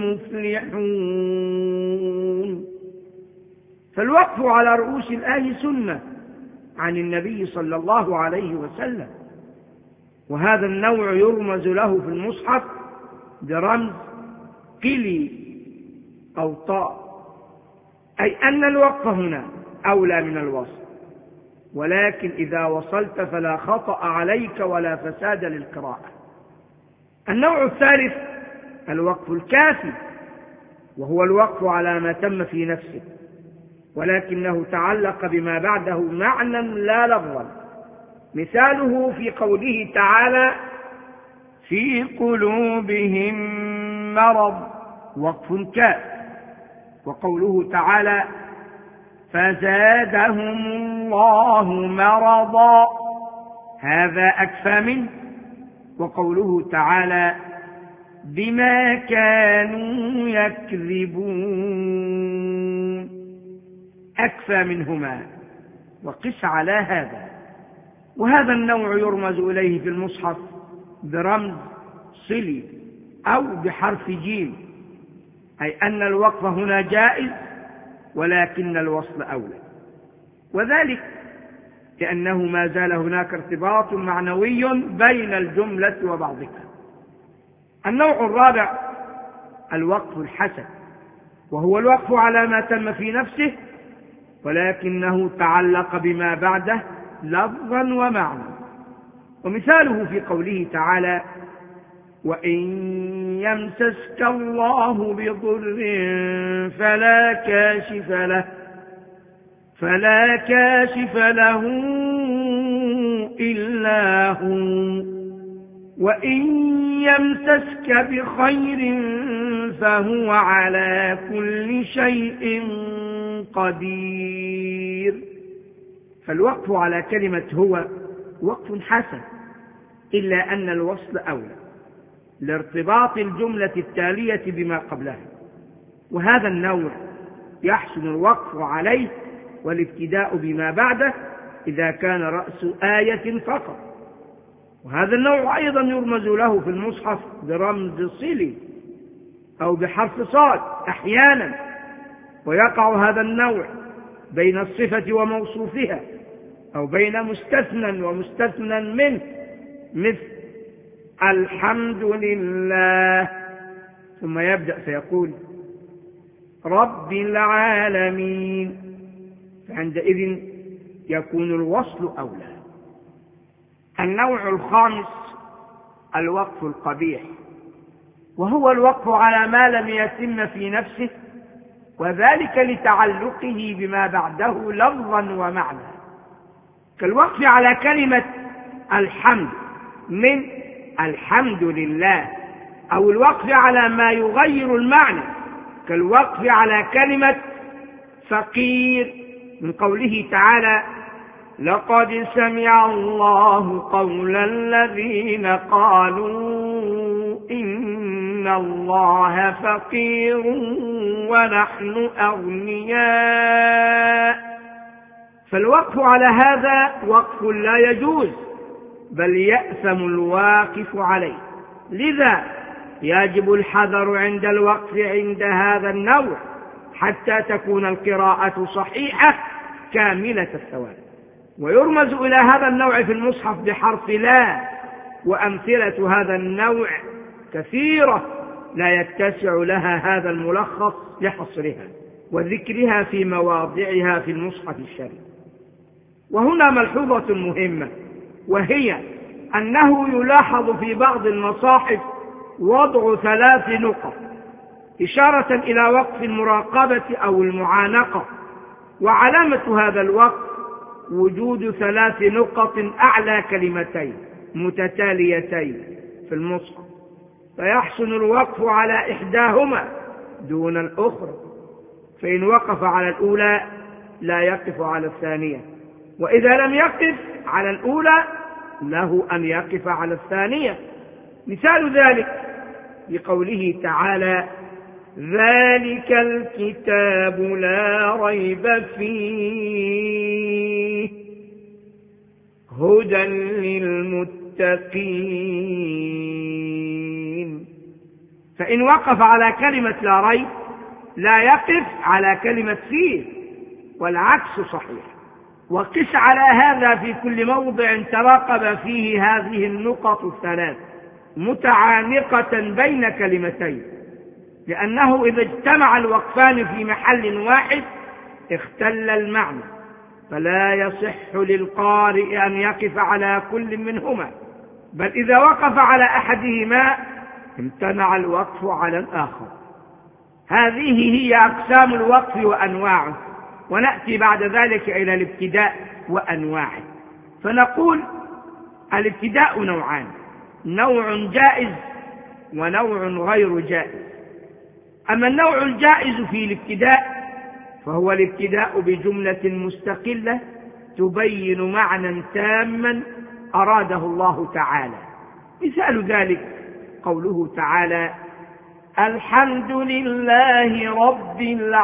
المفلحون. فالوقف على رؤوس الآية سنة عن النبي صلى الله عليه وسلم، وهذا النوع يرمز له في المصحف برمز قلي أو طاء، أي أن الوقف هنا أولى من الوصل، ولكن إذا وصلت فلا خطأ عليك ولا فساد للقراءة. النوع الثالث الوقف الكافي، وهو الوقف على ما تم في نفسه، ولكنه تعلق بما بعده معنى لا لفظا. مثاله في قوله تعالى: في قلوبهم مرض، وقف كاف. وقوله تعالى: فزادهم الله مرضا، هذا أكفى منه. وقوله تعالى: بما كانوا يكذبون، أكفى منهما، وقس على هذا. وهذا النوع يرمز إليه في المصحف برمز صلي أو بحرف جيم، أي أن الوقف هنا جائز ولكن الوصل أولى، وذلك لأنه ما زال هناك ارتباط معنوي بين الجملة وبعضها. النوع الرابع الوقف الحسن، وهو الوقف على ما تم في نفسه ولكنه تعلق بما بعده لفظا ومعنى. ومثاله في قوله تعالى: وإن يمسسك الله بضر فلا كاشف له إلا هو، وإن يمسسك بخير فهو على كل شيء قدير. فالوقف على كلمة هو وقف حسن، إلا أن الوصل أولى لارتباط الجملة التالية بما قبلها، وهذا النوع يحسن الوقف عليه والابتداء بما بعده إذا كان رأس آية فقط. وهذا النوع أيضا يرمز له في المصحف برمز صلي أو بحرف صاد أحيانا، ويقع هذا النوع بين الصفة وموصوفها، أو بين مستثنى ومستثنى منه، مثل الحمد لله، ثم يبدأ فيقول رب العالمين، فعندئذ يكون الوصل أولى. النوع الخامس الوقف القبيح، وهو الوقف على ما لم يتم في نفسه، وذلك لتعلقه بما بعده لفظا ومعنى، كالوقف على كلمة الحمد من الحمد لله، أو الوقف على ما يغير المعنى كالوقف على كلمة فقير من قوله تعالى: لقد سمع الله قول الذين قالوا إن الله فقير ونحن أغنياء. فالوقف على هذا وقف لا يجوز، بل يأثم الواقف عليه، لذا يجب الحذر عند الوقف عند هذا النوع حتى تكون القراءة صحيحة كاملة الثواب. ويرمز إلى هذا النوع في المصحف بحرف لا، وأمثلة هذا النوع كثيرة لا يتسع لها هذا الملخص لحصرها وذكرها في مواضعها في المصحف الشريف. وهنا ملحوظة مهمة، وهي أنه يلاحظ في بعض المصاحف وضع 3 نقط إشارة إلى وقف المراقبة أو المعانقة، وعلامة هذا الوقف وجود 3 نقط أعلى كلمتين متتاليتين في المصحف، فيحسن الوقف على إحداهما دون الأخرى، فإن وقف على الأولى لا يقف على الثانية، وإذا لم يقف على الأولى له أن يقف على الثانية. مثال ذلك بقوله تعالى: ذلك الكتاب لا ريب فيه هدى للمتقين. فإن وقف على كلمة لا ريب لا يقف على كلمة فيه، والعكس صحيح. وقس على هذا في كل موضع تراقب فيه هذه النقط 3 متعانقة بين كلمتين، لأنه إذا اجتمع الوقفان في محل واحد اختل المعنى، فلا يصح للقارئ أن يقف على كل منهما، بل إذا وقف على أحدهما امتنع الوقف على الآخر. هذه هي أقسام الوقف وأنواعه، ونأتي بعد ذلك إلى الابتداء وأنواعه. فنقول الابتداء نوعان: نوع جائز ونوع غير جائز. أما النوع الجائز في الابتداء فهو الابتداء بجملة مستقلة تبين معنى تاما أراده الله تعالى. مثال ذلك قوله تعالى: الحمد لله رب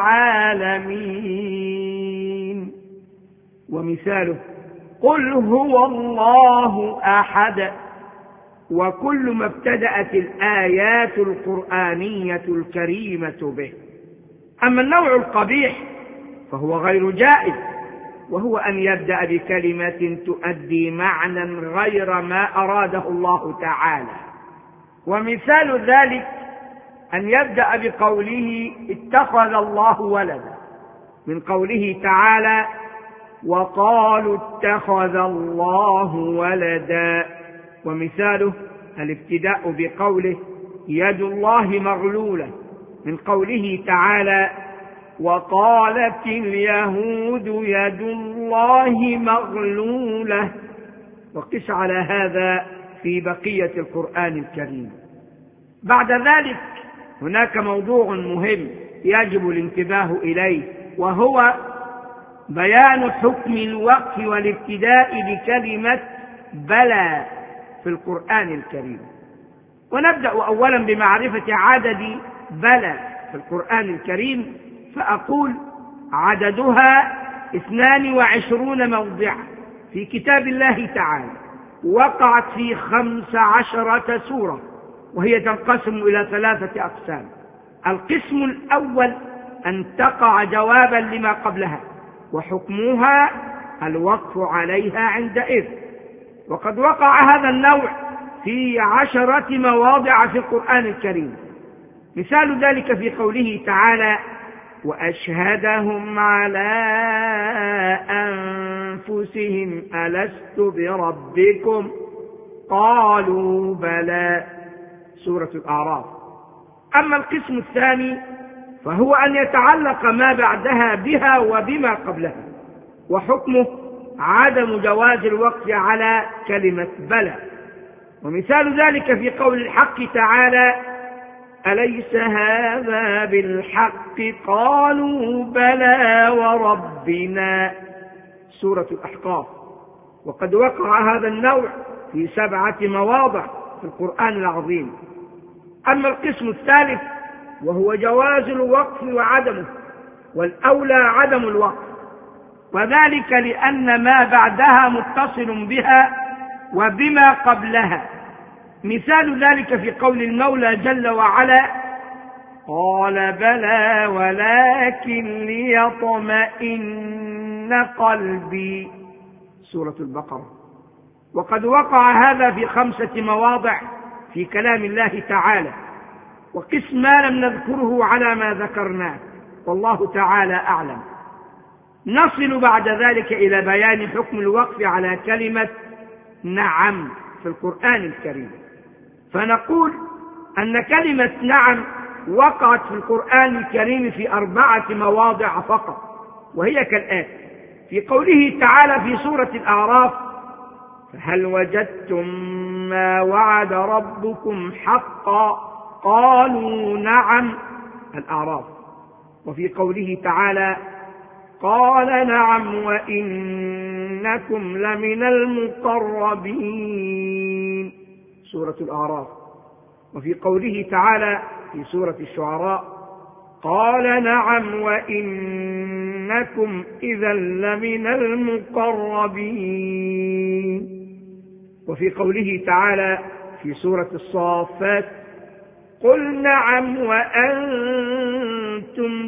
العالمين. ومثاله: قل هو الله أحد. وكل ما ابتدأت الآيات القرآنية الكريمة به. أما النوع القبيح فهو غير جائز، وهو أن يبدأ بكلمة تؤدي معنى غير ما أراده الله تعالى. ومثال ذلك أن يبدأ بقوله: اتخذ الله ولدا، من قوله تعالى: وقالوا اتخذ الله ولدا. ومثاله الابتداء بقوله: يد الله مغلولة، من قوله تعالى: وقالت اليهود يد الله مغلولة. وقس على هذا في بقية القرآن الكريم. بعد ذلك هناك موضوع مهم يجب الانتباه إليه، وهو بيان حكم الوقف والابتداء بكلمة بلى في القرآن الكريم. ونبدأ أولا بمعرفة عدد بلى في القرآن الكريم، فأقول: عددها 22 موضعا في كتاب الله تعالى، وقعت في 15 سورة، وهي تنقسم إلى 3 أقسام. القسم الأول أن تقع جوابا لما قبلها، وحكمها الوقف عليها عندئذ. وقد وقع هذا النوع في 10 مواضع في القرآن الكريم. مثال ذلك في قوله تعالى: وأشهدهم على أنفسهم ألست بربكم قالوا بلى، سورة الأعراف. أما القسم الثاني فهو أن يتعلق ما بعدها بها وبما قبلها، وحكمه عدم جواز الوقف على كلمة بلى. ومثال ذلك في قول الحق تعالى: أليس هذا بالحق قالوا بلى وربنا، سورة الأحقاف. وقد وقع هذا النوع في 7 مواضع في القرآن العظيم. أما القسم الثالث وهو جواز الوقف وعدمه، والأولى عدم الوقف، وذلك لأن ما بعدها متصل بها وبما قبلها. مثال ذلك في قول المولى جل وعلا: قال بلى ولكن ليطمئن قلبي، سورة البقرة. وقد وقع هذا في 5 مواضع في كلام الله تعالى، وقس ما لم نذكره على ما ذكرناه، والله تعالى أعلم. نصل بعد ذلك إلى بيان حكم الوقف على كلمة نعم في القرآن الكريم. فنقول أن كلمة نعم وقعت في القرآن الكريم في 4 مواضع فقط، وهي كالآتي: في قوله تعالى في سورة الأعراف: فهل وجدتم ما وعد ربكم حقا قالوا نعم، الأعراف. وفي قوله تعالى: قال نعم وإنكم لمن المقربين، سورة الأعراف. وفي قوله تعالى في سورة الشعراء: قال نعم وإنكم إذا لمن المقربين. وفي قوله تعالى في سورة الصافات: قل نعم وأنتم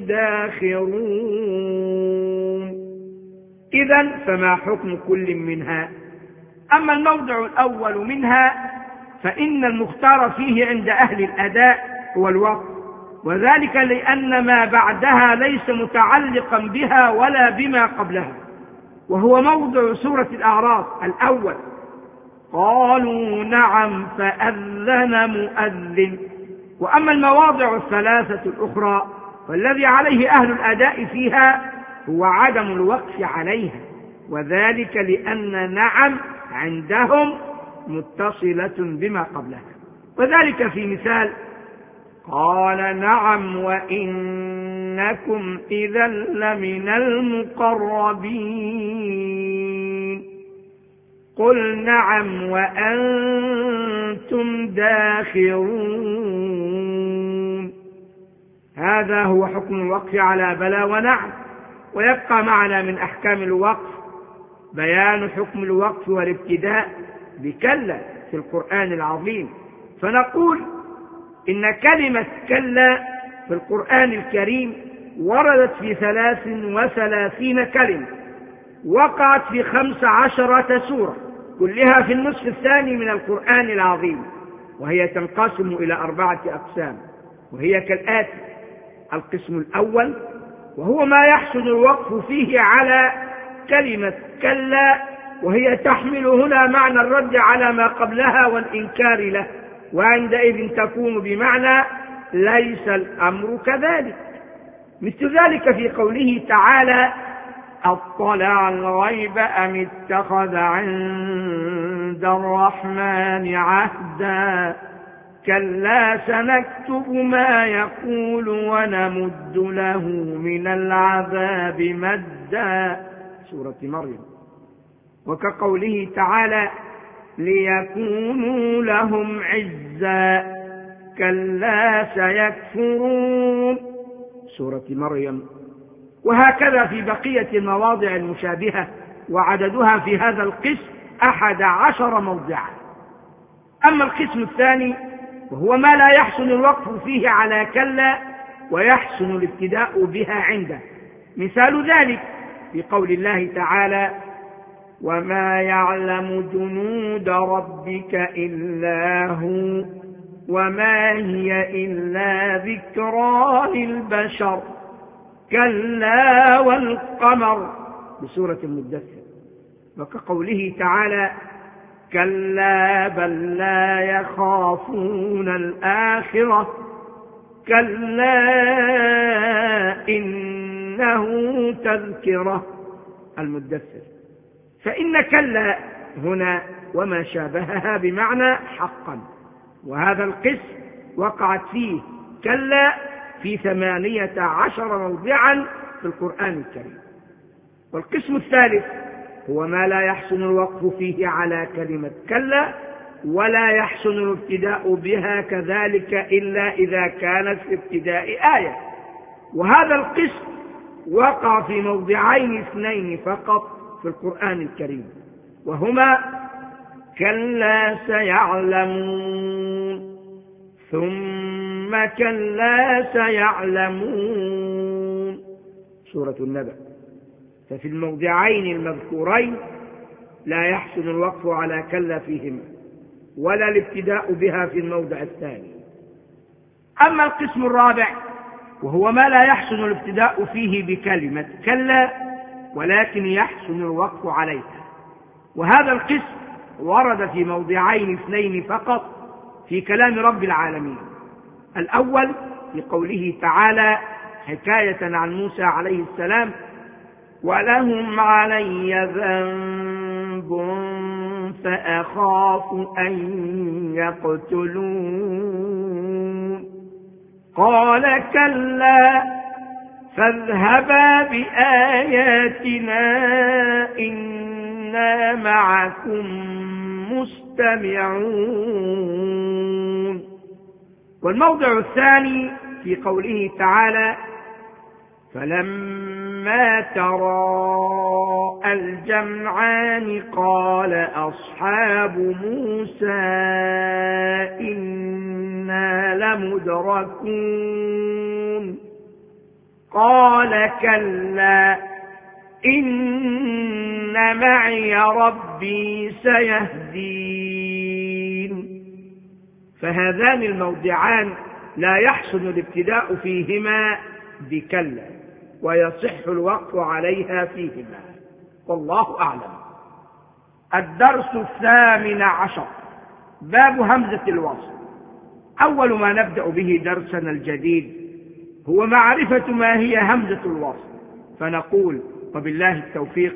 داخرون. إذن فما حكم كل منها؟ أما الموضع الأول منها فإن المختار فيه عند أهل الأداء هو الوقف، وذلك لأن ما بعدها ليس متعلقا بها ولا بما قبلها، وهو موضع سورة الأعراف الأول: قالوا نعم فأذن مؤذن، وأما المواضع الثلاثة الأخرى فالذي عليه أهل الأداء فيها هو عدم الوقف عليها، وذلك لأن نعم عندهم متصلة بما قبلها، وذلك في مثال قال نعم وإنكم إذا لمن المقربين، قل نعم وأنتم داخرون. هذا هو حكم الوقف على بلى ونعم. ويبقى معنا من أحكام الوقف بيان حكم الوقف والابتداء بكلا في القرآن العظيم. فنقول إن كلمة كلا في القرآن الكريم وردت في 33 كلمة، وقعت في 15 سورة، كلها في النصف الثاني من القرآن العظيم، وهي تنقسم إلى 4 أقسام، وهي كالآتي: القسم الأول وهو ما يحسن الوقف فيه على كلمة كلا، وهي تحمل هنا معنى الرد على ما قبلها والإنكار له، وعندئذ تكون بمعنى ليس الأمر كذلك، مثل ذلك في قوله تعالى: أطلع الغيب أم اتخذ عند الرحمن عهدا، كلا سنكتب ما يقول ونمد له من العذاب مدا، سورة مريم. وكقوله تعالى: ليكونوا لهم عزا، كلا سيكفرون، سورة مريم. وهكذا في بقية المواضع المشابهة، وعددها في هذا القسم 11 موضعا. أما القسم الثاني وهو ما لا يحسن الوقف فيه على كلا ويحسن الابتداء بها عنده، مثال ذلك في قول الله تعالى: وما يعلم جنود ربك إلا هو وما هي إلا ذكرى للبشر، كلا والقمر، بسورة المدثر. وكقوله تعالى: كلا بل لا يخافون الآخرة، كلا إنه تذكرة، المدثر. فإن كلا هنا وما شابهها بمعنى حقا، وهذا القسم وقعت فيه كلا في 18 موضعا في القرآن الكريم. والقسم الثالث هو ما لا يحسن الوقف فيه على كلمة كلا ولا يحسن الابتداء بها كذلك إلا إذا كانت في ابتداء آية، وهذا القسم وقع في موضعين 2 فقط في القرآن الكريم، وهما كلا سيعلمون ثم كلا سيعلمون، سورة النبأ. ففي الموضعين المذكورين لا يحسن الوقف على كلا فيهما ولا الابتداء بها في الموضع الثاني. أما القسم الرابع وهو ما لا يحسن الابتداء فيه بكلمة كلا ولكن يحسن الوقف عليها، وهذا القسم ورد في موضعين 2 فقط في كلام رب العالمين. الأول في قوله تعالى حكاية عن موسى عليه السلام: ولهم علي ذنب فأخاف أن يقتلون، قال كلا فاذهبا بآياتنا إنا معكم مستمعون. والموضع الثاني في قوله تعالى: فلما تراءى الجمعان قال أصحاب موسى إنا لمدركون، قال كلا إن معي ربي سيهدين. فهذان الموضعان لا يحسن الابتداء فيهما بكلا ويصح الوقف عليها فيهما، والله أعلم. الدرس 18 باب همزة الوصل. أول ما نبدأ به درسنا الجديد هو معرفة ما هي همزة الوصل، فنقول وبالله التوفيق: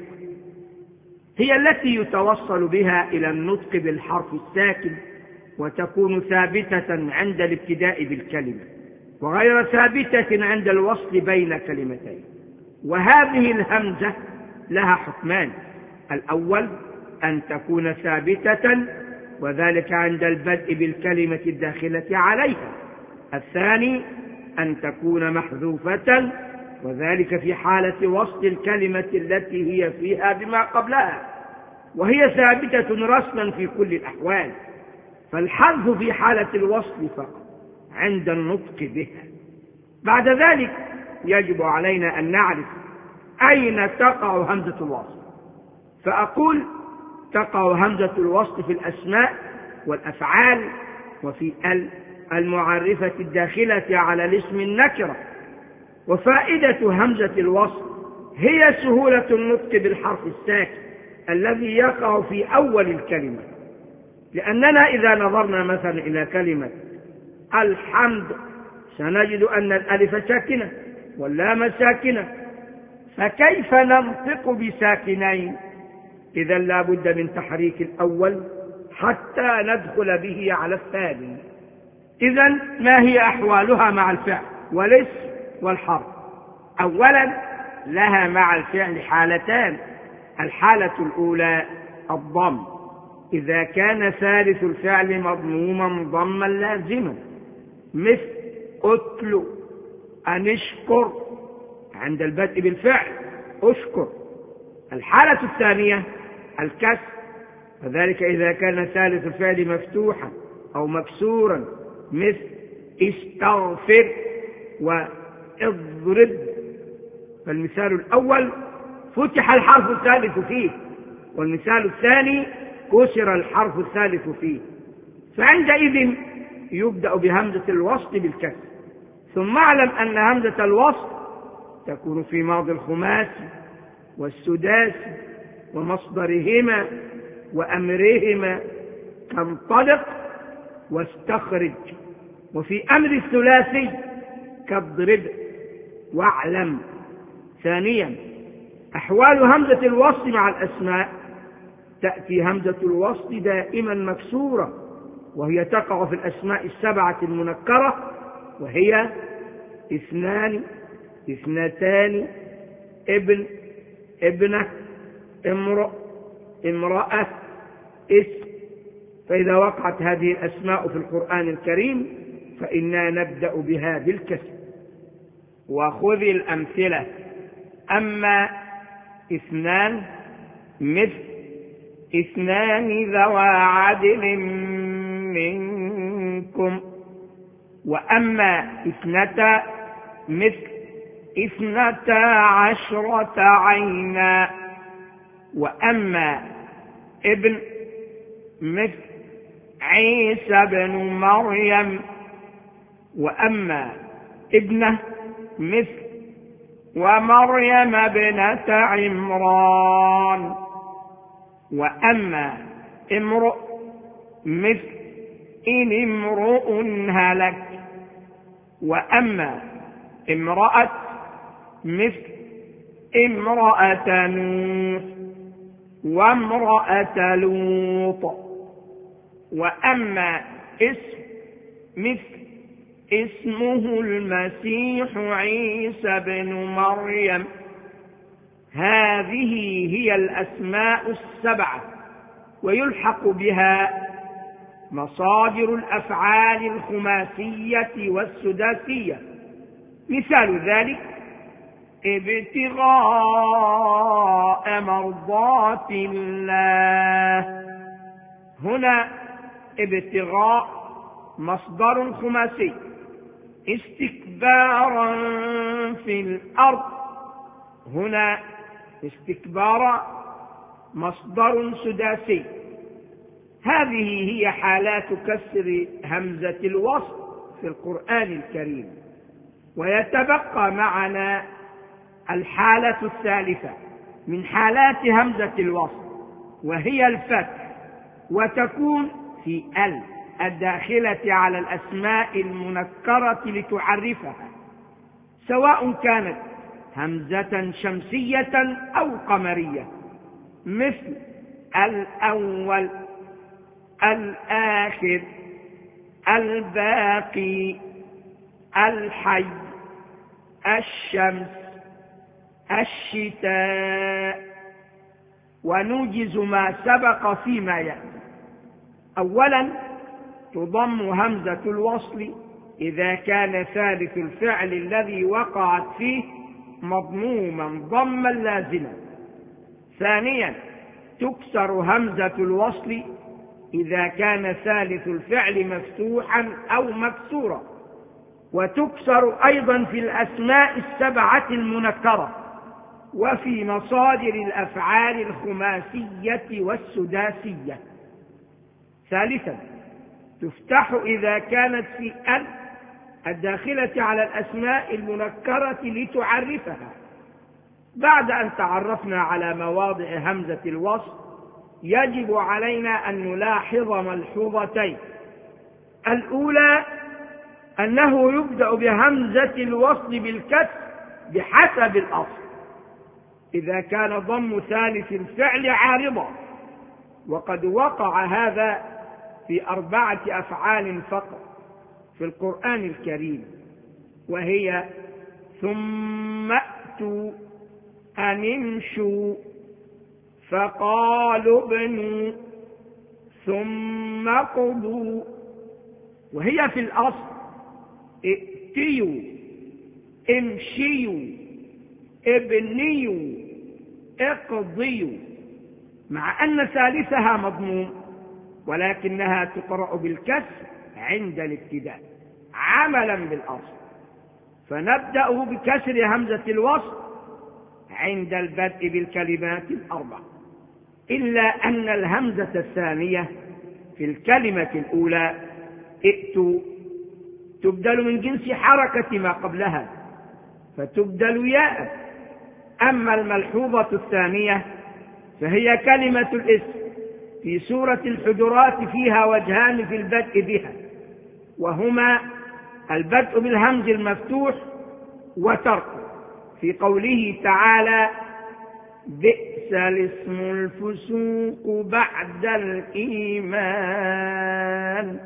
هي التي يتوصل بها إلى النطق بالحرف الساكن، وتكون ثابتة عند الابتداء بالكلمة، وغير ثابتة عند الوصل بين كلمتين. وهذه الهمزة لها حكمان: الأول أن تكون ثابتة، وذلك عند البدء بالكلمة الداخلة عليها. الثاني أن تكون محذوفة، وذلك في حالة وصل الكلمة التي هي فيها بما قبلها، وهي ثابتة رسما في كل الأحوال، فالحذف في حالة الوصل فقط عند النطق بها. بعد ذلك يجب علينا أن نعرف أين تقع همزة الوصل، فأقول: تقع همزة الوصل في الأسماء والأفعال، وفي المعرفة الداخلة على الاسم النكرة. وفائدة همزة الوصل هي سهولة النطق بالحرف الساكن الذي يقع في أول الكلمة، لأننا إذا نظرنا مثلا إلى كلمة الحمد سنجد أن الألف ساكنة واللام ساكنة، فكيف ننطق بساكنين؟ إذا لا بد من تحريك الأول حتى ندخل به على الثاني. إذا ما هي أحوالها مع الفعل والاسم والحرف؟ أولا، لها مع الفعل حالتان: الحالة الأولى الضم، إذا كان ثالث الفعل مضموما ضما لازما، مثل أتل، أن اشكر، عند البدء بالفعل أشكر. الحالة الثانية الكسر، وذلك إذا كان ثالث الفعل مفتوحا أو مكسورا، مثل استغفر واضرب. فالمثال الأول فتح الحرف الثالث فيه، والمثال الثاني كسر الحرف الثالث فيه، فعندئذ يبدأ بهمزة الوصل بالكسر. ثم اعلم أن همزة الوصل تكون في ماضي الخماسي والسداسي ومصدرهما وأمرهما كانطلق واستخرج، وفي أمر الثلاثي كاضرب واعلم. ثانيا، أحوال همزة الوصل مع الأسماء: تأتي همزة الوصل دائما مكسورة، وهي تقع في الأسماء السبعة المنكرة، وهي اثنان، اثنتان، ابن، ابنة، امرؤ، امرأة، اسم. فإذا وقعت هذه الأسماء في القرآن الكريم فإنا نبدأ بها بالكسر. وخذ الأمثلة: أما اثنان مثل اثنان ذوى عدل منكم. وأما اثنتا مثل اثنتا عشرة عينا. وأما ابن مثل عيسى بن مريم. وأما ابنة مثل ومريم ابنة عمران. وأما امرؤ مثل إن امرؤ هلك. وأما امرأة مثل امرأة نوح وامرأة لوط. وأما اسم مثل اسمه المسيح عيسى بن مريم. هذه هي الأسماء السبعة، ويلحق بها مصادر الأفعال الخماسية والسداسية. مثال ذلك: ابتغاء مرضات الله. هنا ابتغاء مصدر خماسي، استكبارا في الأرض. هنا استكبار مصدر سداسي. هذه هي حالات كسر همزة الوصل في القرآن الكريم. ويتبقى معنا الحالة الثالثة من حالات همزة الوصل، وهي الفتح، وتكون في ال، الداخلة على الأسماء المنكرة لتعرفها، سواء كانت همزة شمسية أو قمرية، مثل الأول، الآخر، الباقي، الحي، الشمس، الشتاء. ونوجز ما سبق فيما يأتي. أولا، تضم همزة الوصل إذا كان ثالث الفعل الذي وقعت فيه مضموما ضما لازما. ثانيا، تكسر همزة الوصل إذا كان ثالث الفعل مفتوحا أو مكسورا، وتكسر أيضا في الأسماء السبعة المنكرة وفي مصادر الأفعال الخماسية والسداسية. ثالثا، تفتح إذا كانت في ال الداخلة على الأسماء المنكرة لتعرفها. بعد أن تعرفنا على مواضع همزة الوصل، يجب علينا أن نلاحظ ملحوظتين. الأولى، أنه يبدأ بهمزة الوصل بالكسر بحسب الأصل إذا كان ضم ثالث الفعل عارضا، وقد وقع هذا في 4 أفعال فقط في القرآن الكريم، وهي ثم أتوا أن امشوا، فقالوا ابنوا، ثم قضوا. وهي في الأصل ائتيوا، امشيوا، ابنيوا، اقضيوا، مع أن ثالثها مضموم، ولكنها تقرأ بالكسر عند الابتداء عملا بالأصل. فنبدأ بكسر همزة الوصل عند البدء بالكلمات ال4، إلا أن الهمزة الثانية في الكلمة الأولى ائتوا تبدل من جنس حركة ما قبلها فتبدل ياء. أما الملحوظة الثانية فهي كلمة الاسم في سورة الحجرات، فيها وجهان في البدء بها، وهما البدء بالهمز المفتوح وتركه في قوله تعالى بئس الاسم الفسوق بعد الإيمان.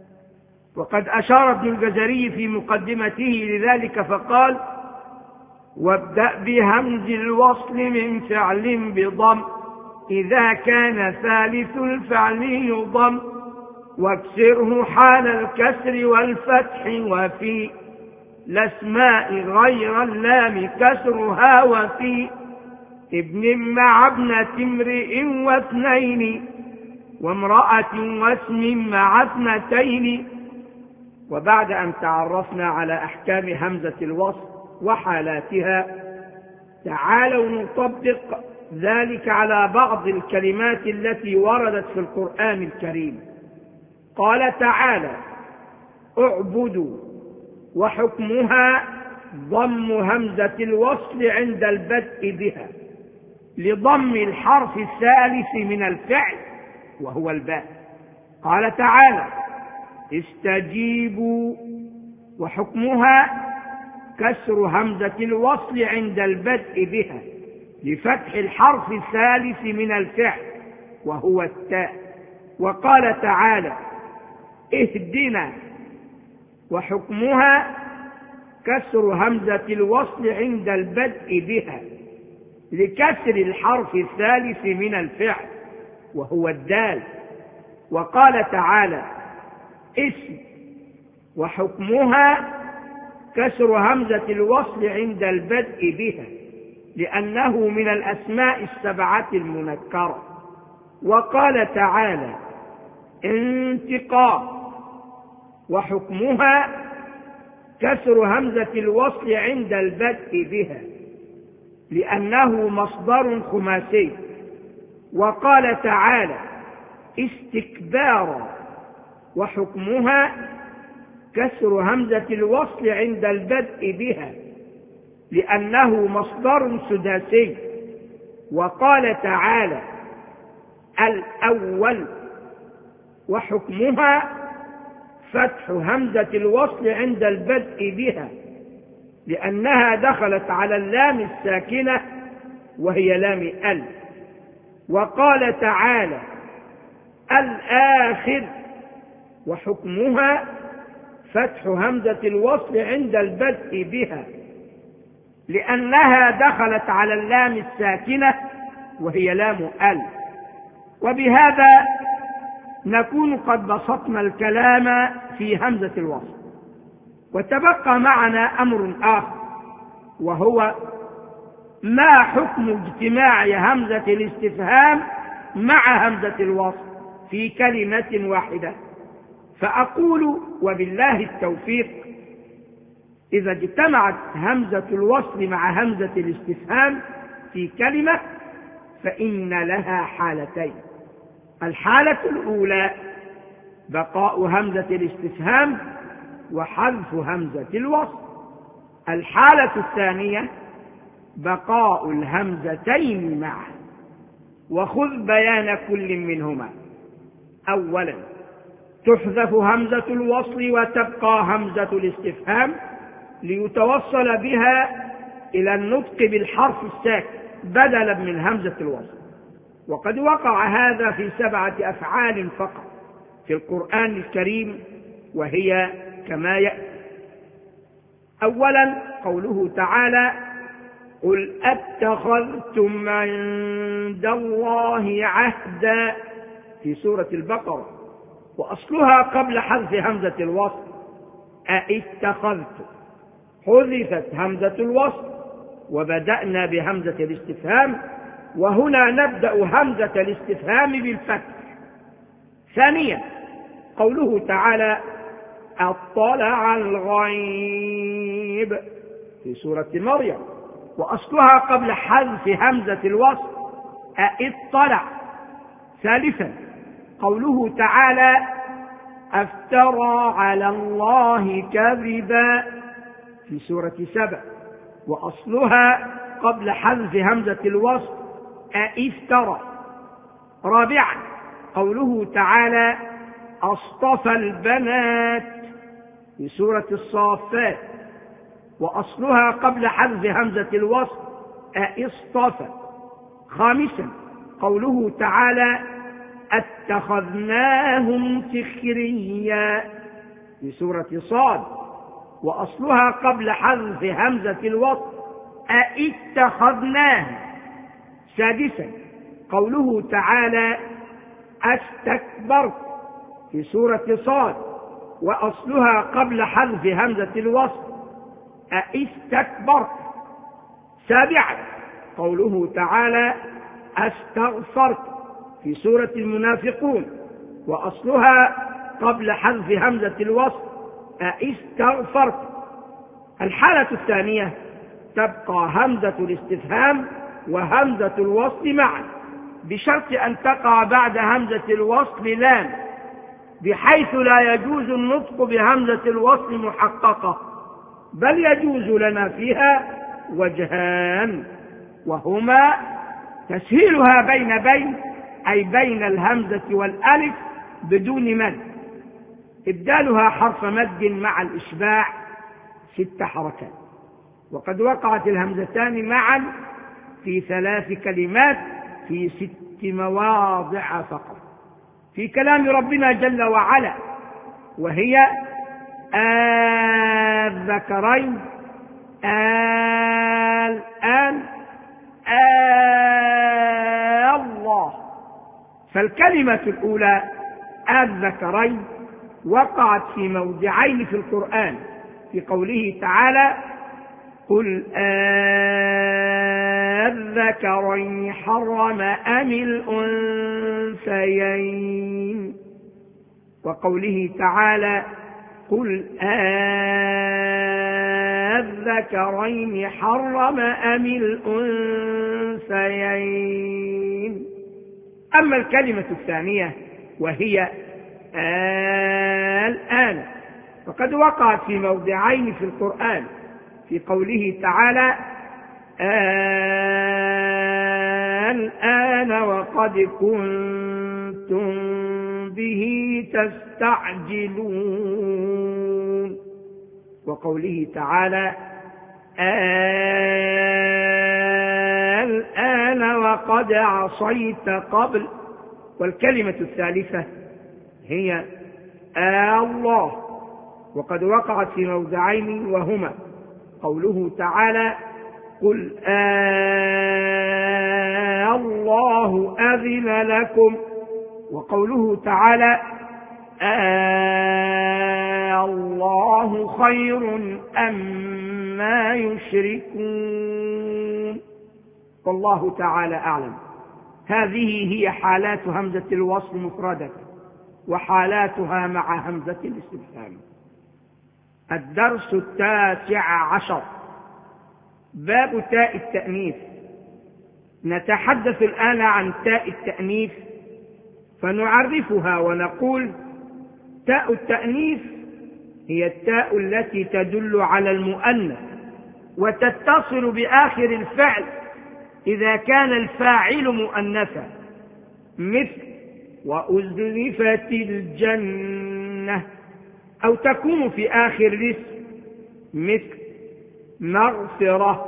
وقد أشار ابن الجزري في مقدمته لذلك فقال وابدأ بهمز الوصل من فعل بضم إذا كان ثالث الفعل يضم، واكسره حال الكسر والفتح، وفي الأسماء غير اللام كسرها، وفي ابن مع ابنة امرئ واثنين، وامرأة واسم مع اثنتين. وبعد أن تعرفنا على أحكام همزة الوصل وحالاتها، تعالوا نطبق ذلك على بعض الكلمات التي وردت في القرآن الكريم. قال تعالى اعبدوا، وحكمها ضم همزة الوصل عند البدء بها لضم الحرف الثالث من الفعل وهو الباء. قال تعالى استجيبوا، وحكمها كسر همزة الوصل عند البدء بها لفتح الحرف الثالث من الفعل وهو التاء. وقال تعالى اهدنا، وحكمها كسر همزة الوصل عند البدء بها لكسر الحرف الثالث من الفعل وهو الدال. وقال تعالى اسم، وحكمها كسر همزة الوصل عند البدء بها لأنه من الأسماء السبعة المنكرة. وقال تعالى انتقام، وحكمها كسر همزة الوصل عند البدء بها لأنه مصدر خماسي. وقال تعالى استكبارا، وحكمها كسر همزة الوصل عند البدء بها لأنه مصدر سداسي. وقال تعالى الأول، وحكمها فتح همزة الوصل عند البدء بها لأنها دخلت على اللام الساكنة وهي لام ال. وقال تعالى الآخر وحكمها فتح همزة الوصل عند البدء بها لأنها دخلت على اللام الساكنة وهي لام ال. وبهذا نكون قد بسطنا الكلام في همزة الوصل. وتبقى معنا أمر آخر، وهو ما حكم اجتماع همزة الاستفهام مع همزة الوصل في كلمة واحدة. فأقول وبالله التوفيق: إذا اجتمعت همزة الوصل مع همزة الاستفهام في كلمة فإن لها حالتين. الحالة الأولى بقاء همزة الاستفهام وحذف همزة الوصل. الحالة الثانية بقاء الهمزتين معا. وخذ بيان كل منهما. أولا، تحذف همزة الوصل وتبقى همزة الاستفهام ليتوصل بها إلى النطق بالحرف الساكن بدلا من همزة الوصل. وقد وقع هذا في 7 أفعال فقط في القرآن الكريم، وهي كما يأتي. أولا، قوله تعالى: قل أتخذتم عند الله عهدا، في سورة البقرة، وأصلها قبل حذف همزة الوصل أئتخذتم. حذفت همزة الوصل وبدأنا بهمزة الاستفهام، وهنا نبدأ همزة الاستفهام بالفتح. ثانيا، قوله تعالى: اطلع الغيب، في سورة مريم، وأصلها قبل حذف همزة الوصل أئطلع. ثالثا، قوله تعالى: أفترى على الله كذبا، في سورة سبأ، وأصلها قبل حذف همزة الوصل أئفترى. رابعا، قوله تعالى: أصطفى البنات، في سورة الصافات، وأصلها قبل حذف همزة الوصل أئصطفى. خامسا، قوله تعالى: اتخذناهم سخريا، في سورة صاد، وأصلها قبل حذف همزة الوصل أئتخذناهم. سادسا، قوله تعالى: استكبرت، في سورة صاد، وأصلها قبل حذف همزة الوصل أئستكبرت. سابعا، قوله تعالى: استغفرت، في سورة المنافقون، وأصلها قبل حذف همزة الوصل أئستغفرت. الحالة الثانية تبقى همزة الاستفهام وهمزة الوصل معا، بشرط أن تقع بعد همزة الوصل لام، بحيث لا يجوز النطق بهمزة الوصل محققة، بل يجوز لنا فيها وجهان، وهما تسهيلها بين أي بين الهمزة والألف بدون مد، إبدالها حرف مد مع الإشباع 6 حركات. وقد وقعت الهمزتان معا في 3 كلمات في 6 مواضع فقط في كلام ربنا جل وعلا، وهي الذكرين، الآن، الله. فالكلمة الأولى الذكرين وقعت في موضعين في القرآن، في قوله تعالى: قل الذكرين حرم أم الأنثيين، وقوله تعالى: قل الذكرين حرم أم الأنثيين. أما الكلمة الثانية وهي الآن، فقد وقعت في موضعين في القرآن، في قوله تعالى: الآن وقد كنتم به تستعجلون. وقوله تعالى الآن وقد عصيت قبل. والكلمة الثالثة هي الله، وقد وقعت في موضعين وهما قوله تعالى قل الله أذن لكم، وقوله تعالى الله خير أما يشركون. والله تعالى أعلم. هذه هي حالات همزة الوصل مفردة وحالاتها مع همزة الاستفهام. الدرس 19 باب تاء التأنيث. نتحدث الآن عن تاء التأنيث، فنعرفها ونقول تاء التأنيث هي التاء التي تدل على المؤنث وتتصل بآخر الفعل إذا كان الفاعل مؤنثا، مثل وأزلفت الجنة، أو تكون في آخر الاسم مثل مغفرة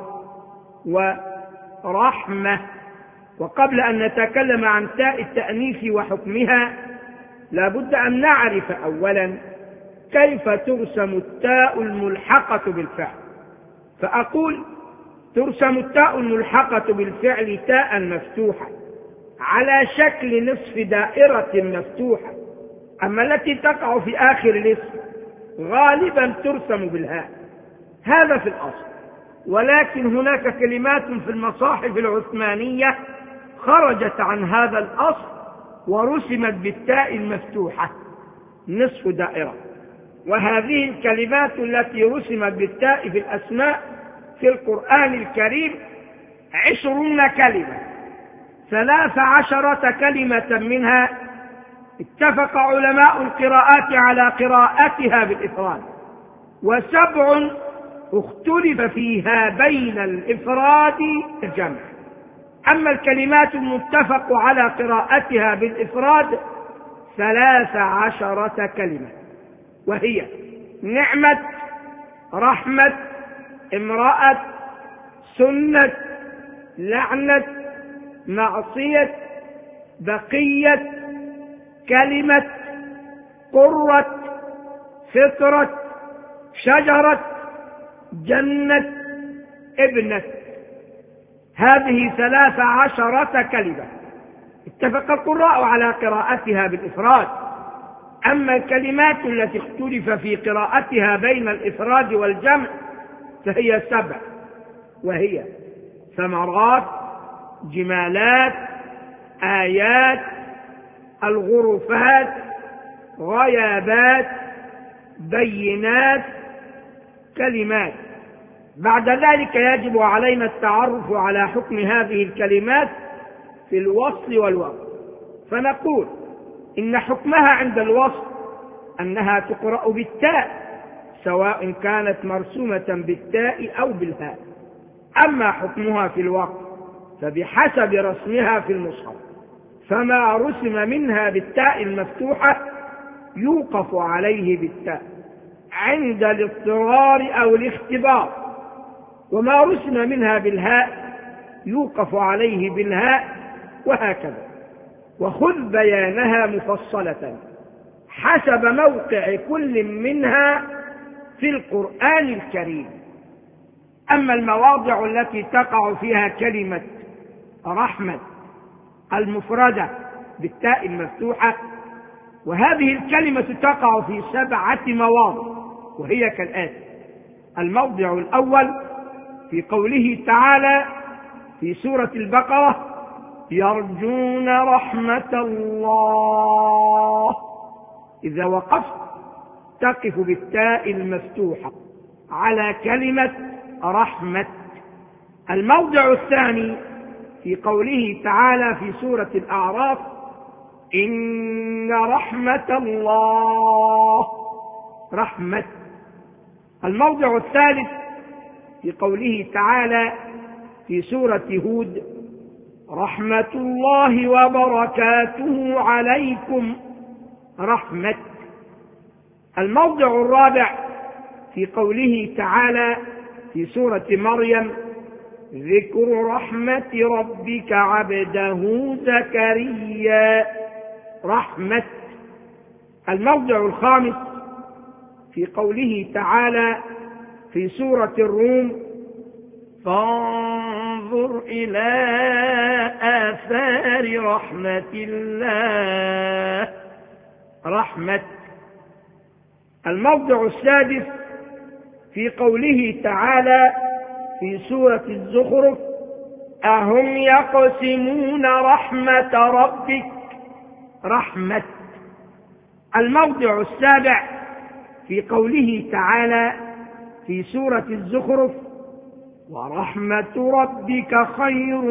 ورحمة. وقبل أن نتكلم عن تاء التأنيث وحكمها لابد أن نعرف أولا كيف ترسم التاء الملحقة بالفعل. فأقول ترسم التاء الملحقة بالفعل تاء مفتوحة على شكل نصف دائرة مفتوحة، أما التي تقع في آخر الاسم غالبا ترسم بالهاء، هذا في الأصل. ولكن هناك كلمات في المصاحف العثمانية خرجت عن هذا الأصل ورسمت بالتاء المفتوحة نصف دائرة، وهذه الكلمات التي رسمت بالتاء في الأسماء في القرآن الكريم 20 كلمة، 13 كلمة منها اتفق علماء القراءات على قراءتها بالإفراد، و7 اختلف فيها بين الإفراد والجمع. أما الكلمات المتفق على قراءتها بالإفراد 13 كلمة، وهي نعمة، رحمة، امرأة، سنة، لعنة، معصية، بقية، كلمة، قرة، فطرة، شجرة، جنة، ابنة. هذه 13 كلمة اتفق القراء على قراءتها بالإفراد. أما الكلمات التي اختلف في قراءتها بين الإفراد والجمع فهي 7، وهي ثمرات، جمالات، آيات، الغرفات، غيابات، بينات، كلمات. بعد ذلك يجب علينا التعرف على حكم هذه الكلمات في الوصل والوقف، فنقول إن حكمها عند الوصل أنها تقرأ بالتاء سواء كانت مرسومة بالتاء أو بالهاء. أما حكمها في الوقف فبحسب رسمها في المصحف، فما رسم منها بالتاء المفتوحة يوقف عليه بالتاء عند الاضطرار أو الاختبار، وما رسم منها بالهاء يوقف عليه بالهاء، وهكذا. وخذ بيانها مفصلة حسب موقع كل منها في القرآن الكريم. أما المواضع التي تقع فيها كلمة رحمة المفردة بالتاء المفتوحة، وهذه الكلمة تقع في 7 مواضع، وهي كالآتي: الموضع الأول في قوله تعالى في سورة البقرة يرجون رحمة الله، إذا وقفت تقف بالتاء المفتوحة على كلمة رحمة. الموضع الثاني في قوله تعالى في سورة الأعراف إن رحمة الله رحمة. الموضع الثالث في قوله تعالى في سورة هود رحمة الله وبركاته عليكم، رحمة. الموضع الرابع في قوله تعالى في سورة مريم ذكر رحمة ربك عبده زكريا رحمة. الموضع الخامس في قوله تعالى في سورة الروم فانظر إلى آثار رحمة الله رحمة. الموضع السادس في قوله تعالى في سورة الزخرف أهم يقسمون رحمة ربك رحمة. الموضع السابع في قوله تعالى في سورة الزخرف ورحمة ربك خير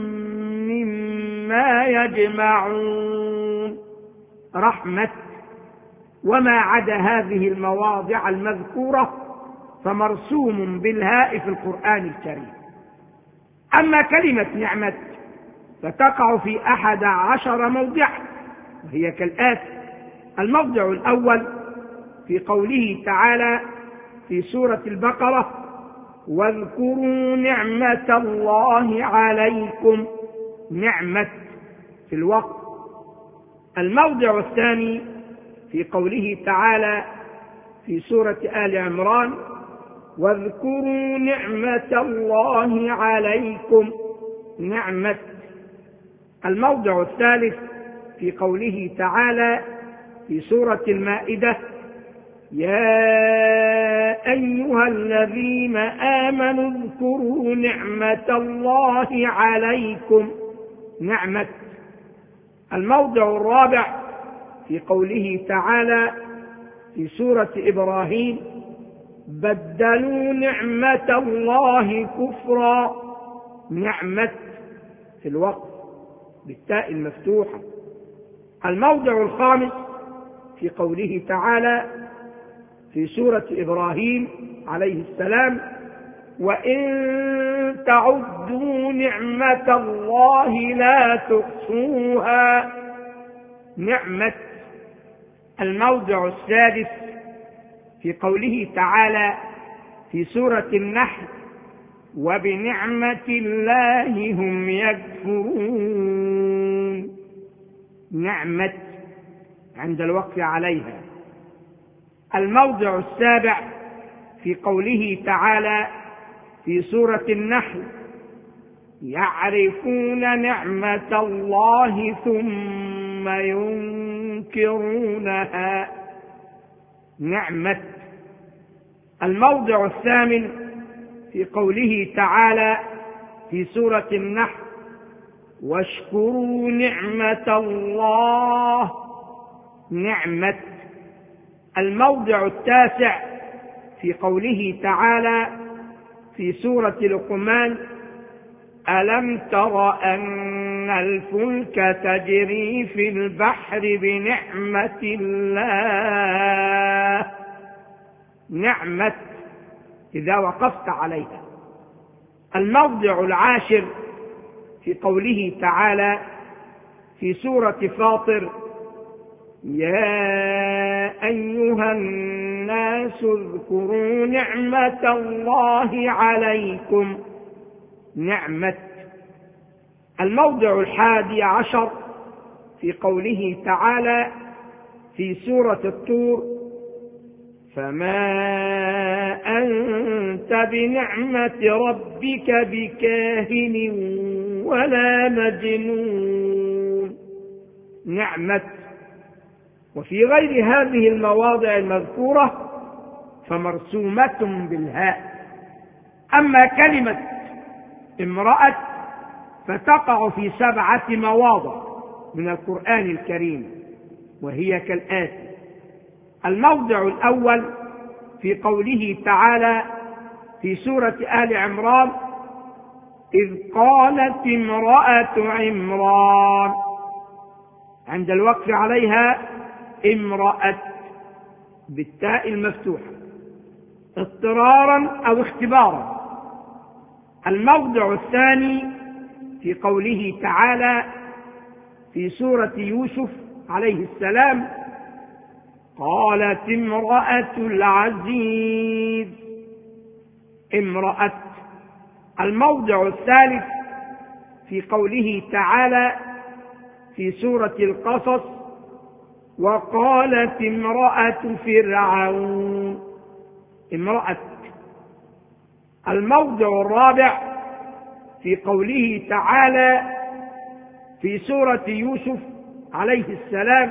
مما يجمعون رحمة. وما عدا هذه المواضع المذكورة فمرسوم بالهاء في القرآن الكريم. أما كلمة نعمة فتقع في 11 موضعا وهي كالآتي: الموضع الأول في قوله تعالى في سورة البقرة واذكروا نعمة الله عليكم نعمة في الوقت. الموضع الثاني في قوله تعالى في سورة آل عمران واذكروا نعمة الله عليكم نعمة. الموضع الثالث في قوله تعالى في سورة المائدة يا أيها الذين آمنوا اذكروا نعمة الله عليكم نعمة. الموضع الرابع في قوله تعالى في سورة إبراهيم بدلوا نعمة الله كفرا نعمة في الوقت بالتاء المفتوحة. الموضع الخامس في قوله تعالى في سورة إبراهيم عليه السلام وإن تعدوا نعمة الله لا تحصوها نعمة. الموضع السادس في قوله تعالى في سورة النحل وبنعمة الله هم يكفرون نعمة عند الوقف عليها. الموضع السابع في قوله تعالى في سورة النحل يعرفون نعمة الله ثم ينكرونها نعمة. الموضع الثامن في قوله تعالى في سورة النحل واشكروا نعمة الله نعمة. الموضع التاسع في قوله تعالى في سورة لقمان ألم تر أن الفلك تجري في البحر بنعمة الله نعمة إذا وقفت عليها. الموضع العاشر في قوله تعالى في سورة فاطر يا أيها الناس اذكروا نعمة الله عليكم نعمة. الموضع 11 في قوله تعالى في سورة الطور فما أنت بنعمة ربك بكاهن ولا مجنون نعمة. وفي غير هذه المواضع المذكورة فمرسومة بالهاء. أما كلمة امرأة فتقع في 7 مواضع من القرآن الكريم وهي كالآتي: الموضع الأول في قوله تعالى في سورة آل عمران إذ قالت امرأة عمران عند الوقف عليها امرأة بالتاء المفتوحة اضطرارا أو اختبارا. الموضع الثاني في قوله تعالى في سورة يوسف عليه السلام قالت امرأة العزيز. امرأة. الموضع الثالث في قوله تعالى في سورة القصص وقالت امرأة فرعون. امرأة. الموضع الرابع في قوله تعالى في سورة يوسف عليه السلام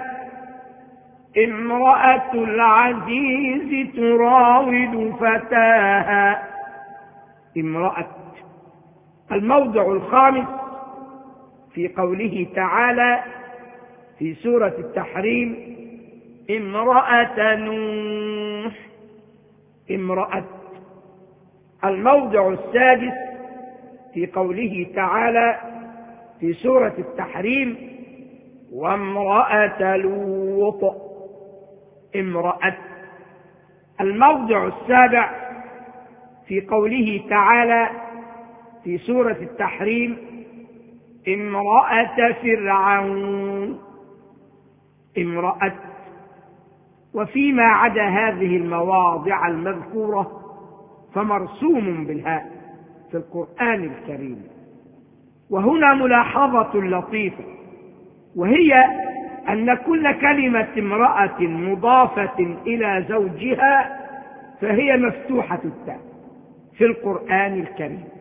امرأة العزيز تراود فتاها. امرأة. الموضع الخامس في قوله تعالى في سورة التحريم امرأة نوح. امرأة. الموضع السادس في قوله تعالى في سورة التحريم وامرأة لوط. امرأة. الموضع السابع في قوله تعالى في سورة التحريم امرأة فرعون. امرأة. وفيما عدا هذه المواضع المذكورة فمرسوم بالهاء في القرآن الكريم. وهنا ملاحظة لطيفة، وهي أن كل كلمة امرأة مضافة إلى زوجها فهي مفتوحة التاء في القرآن الكريم،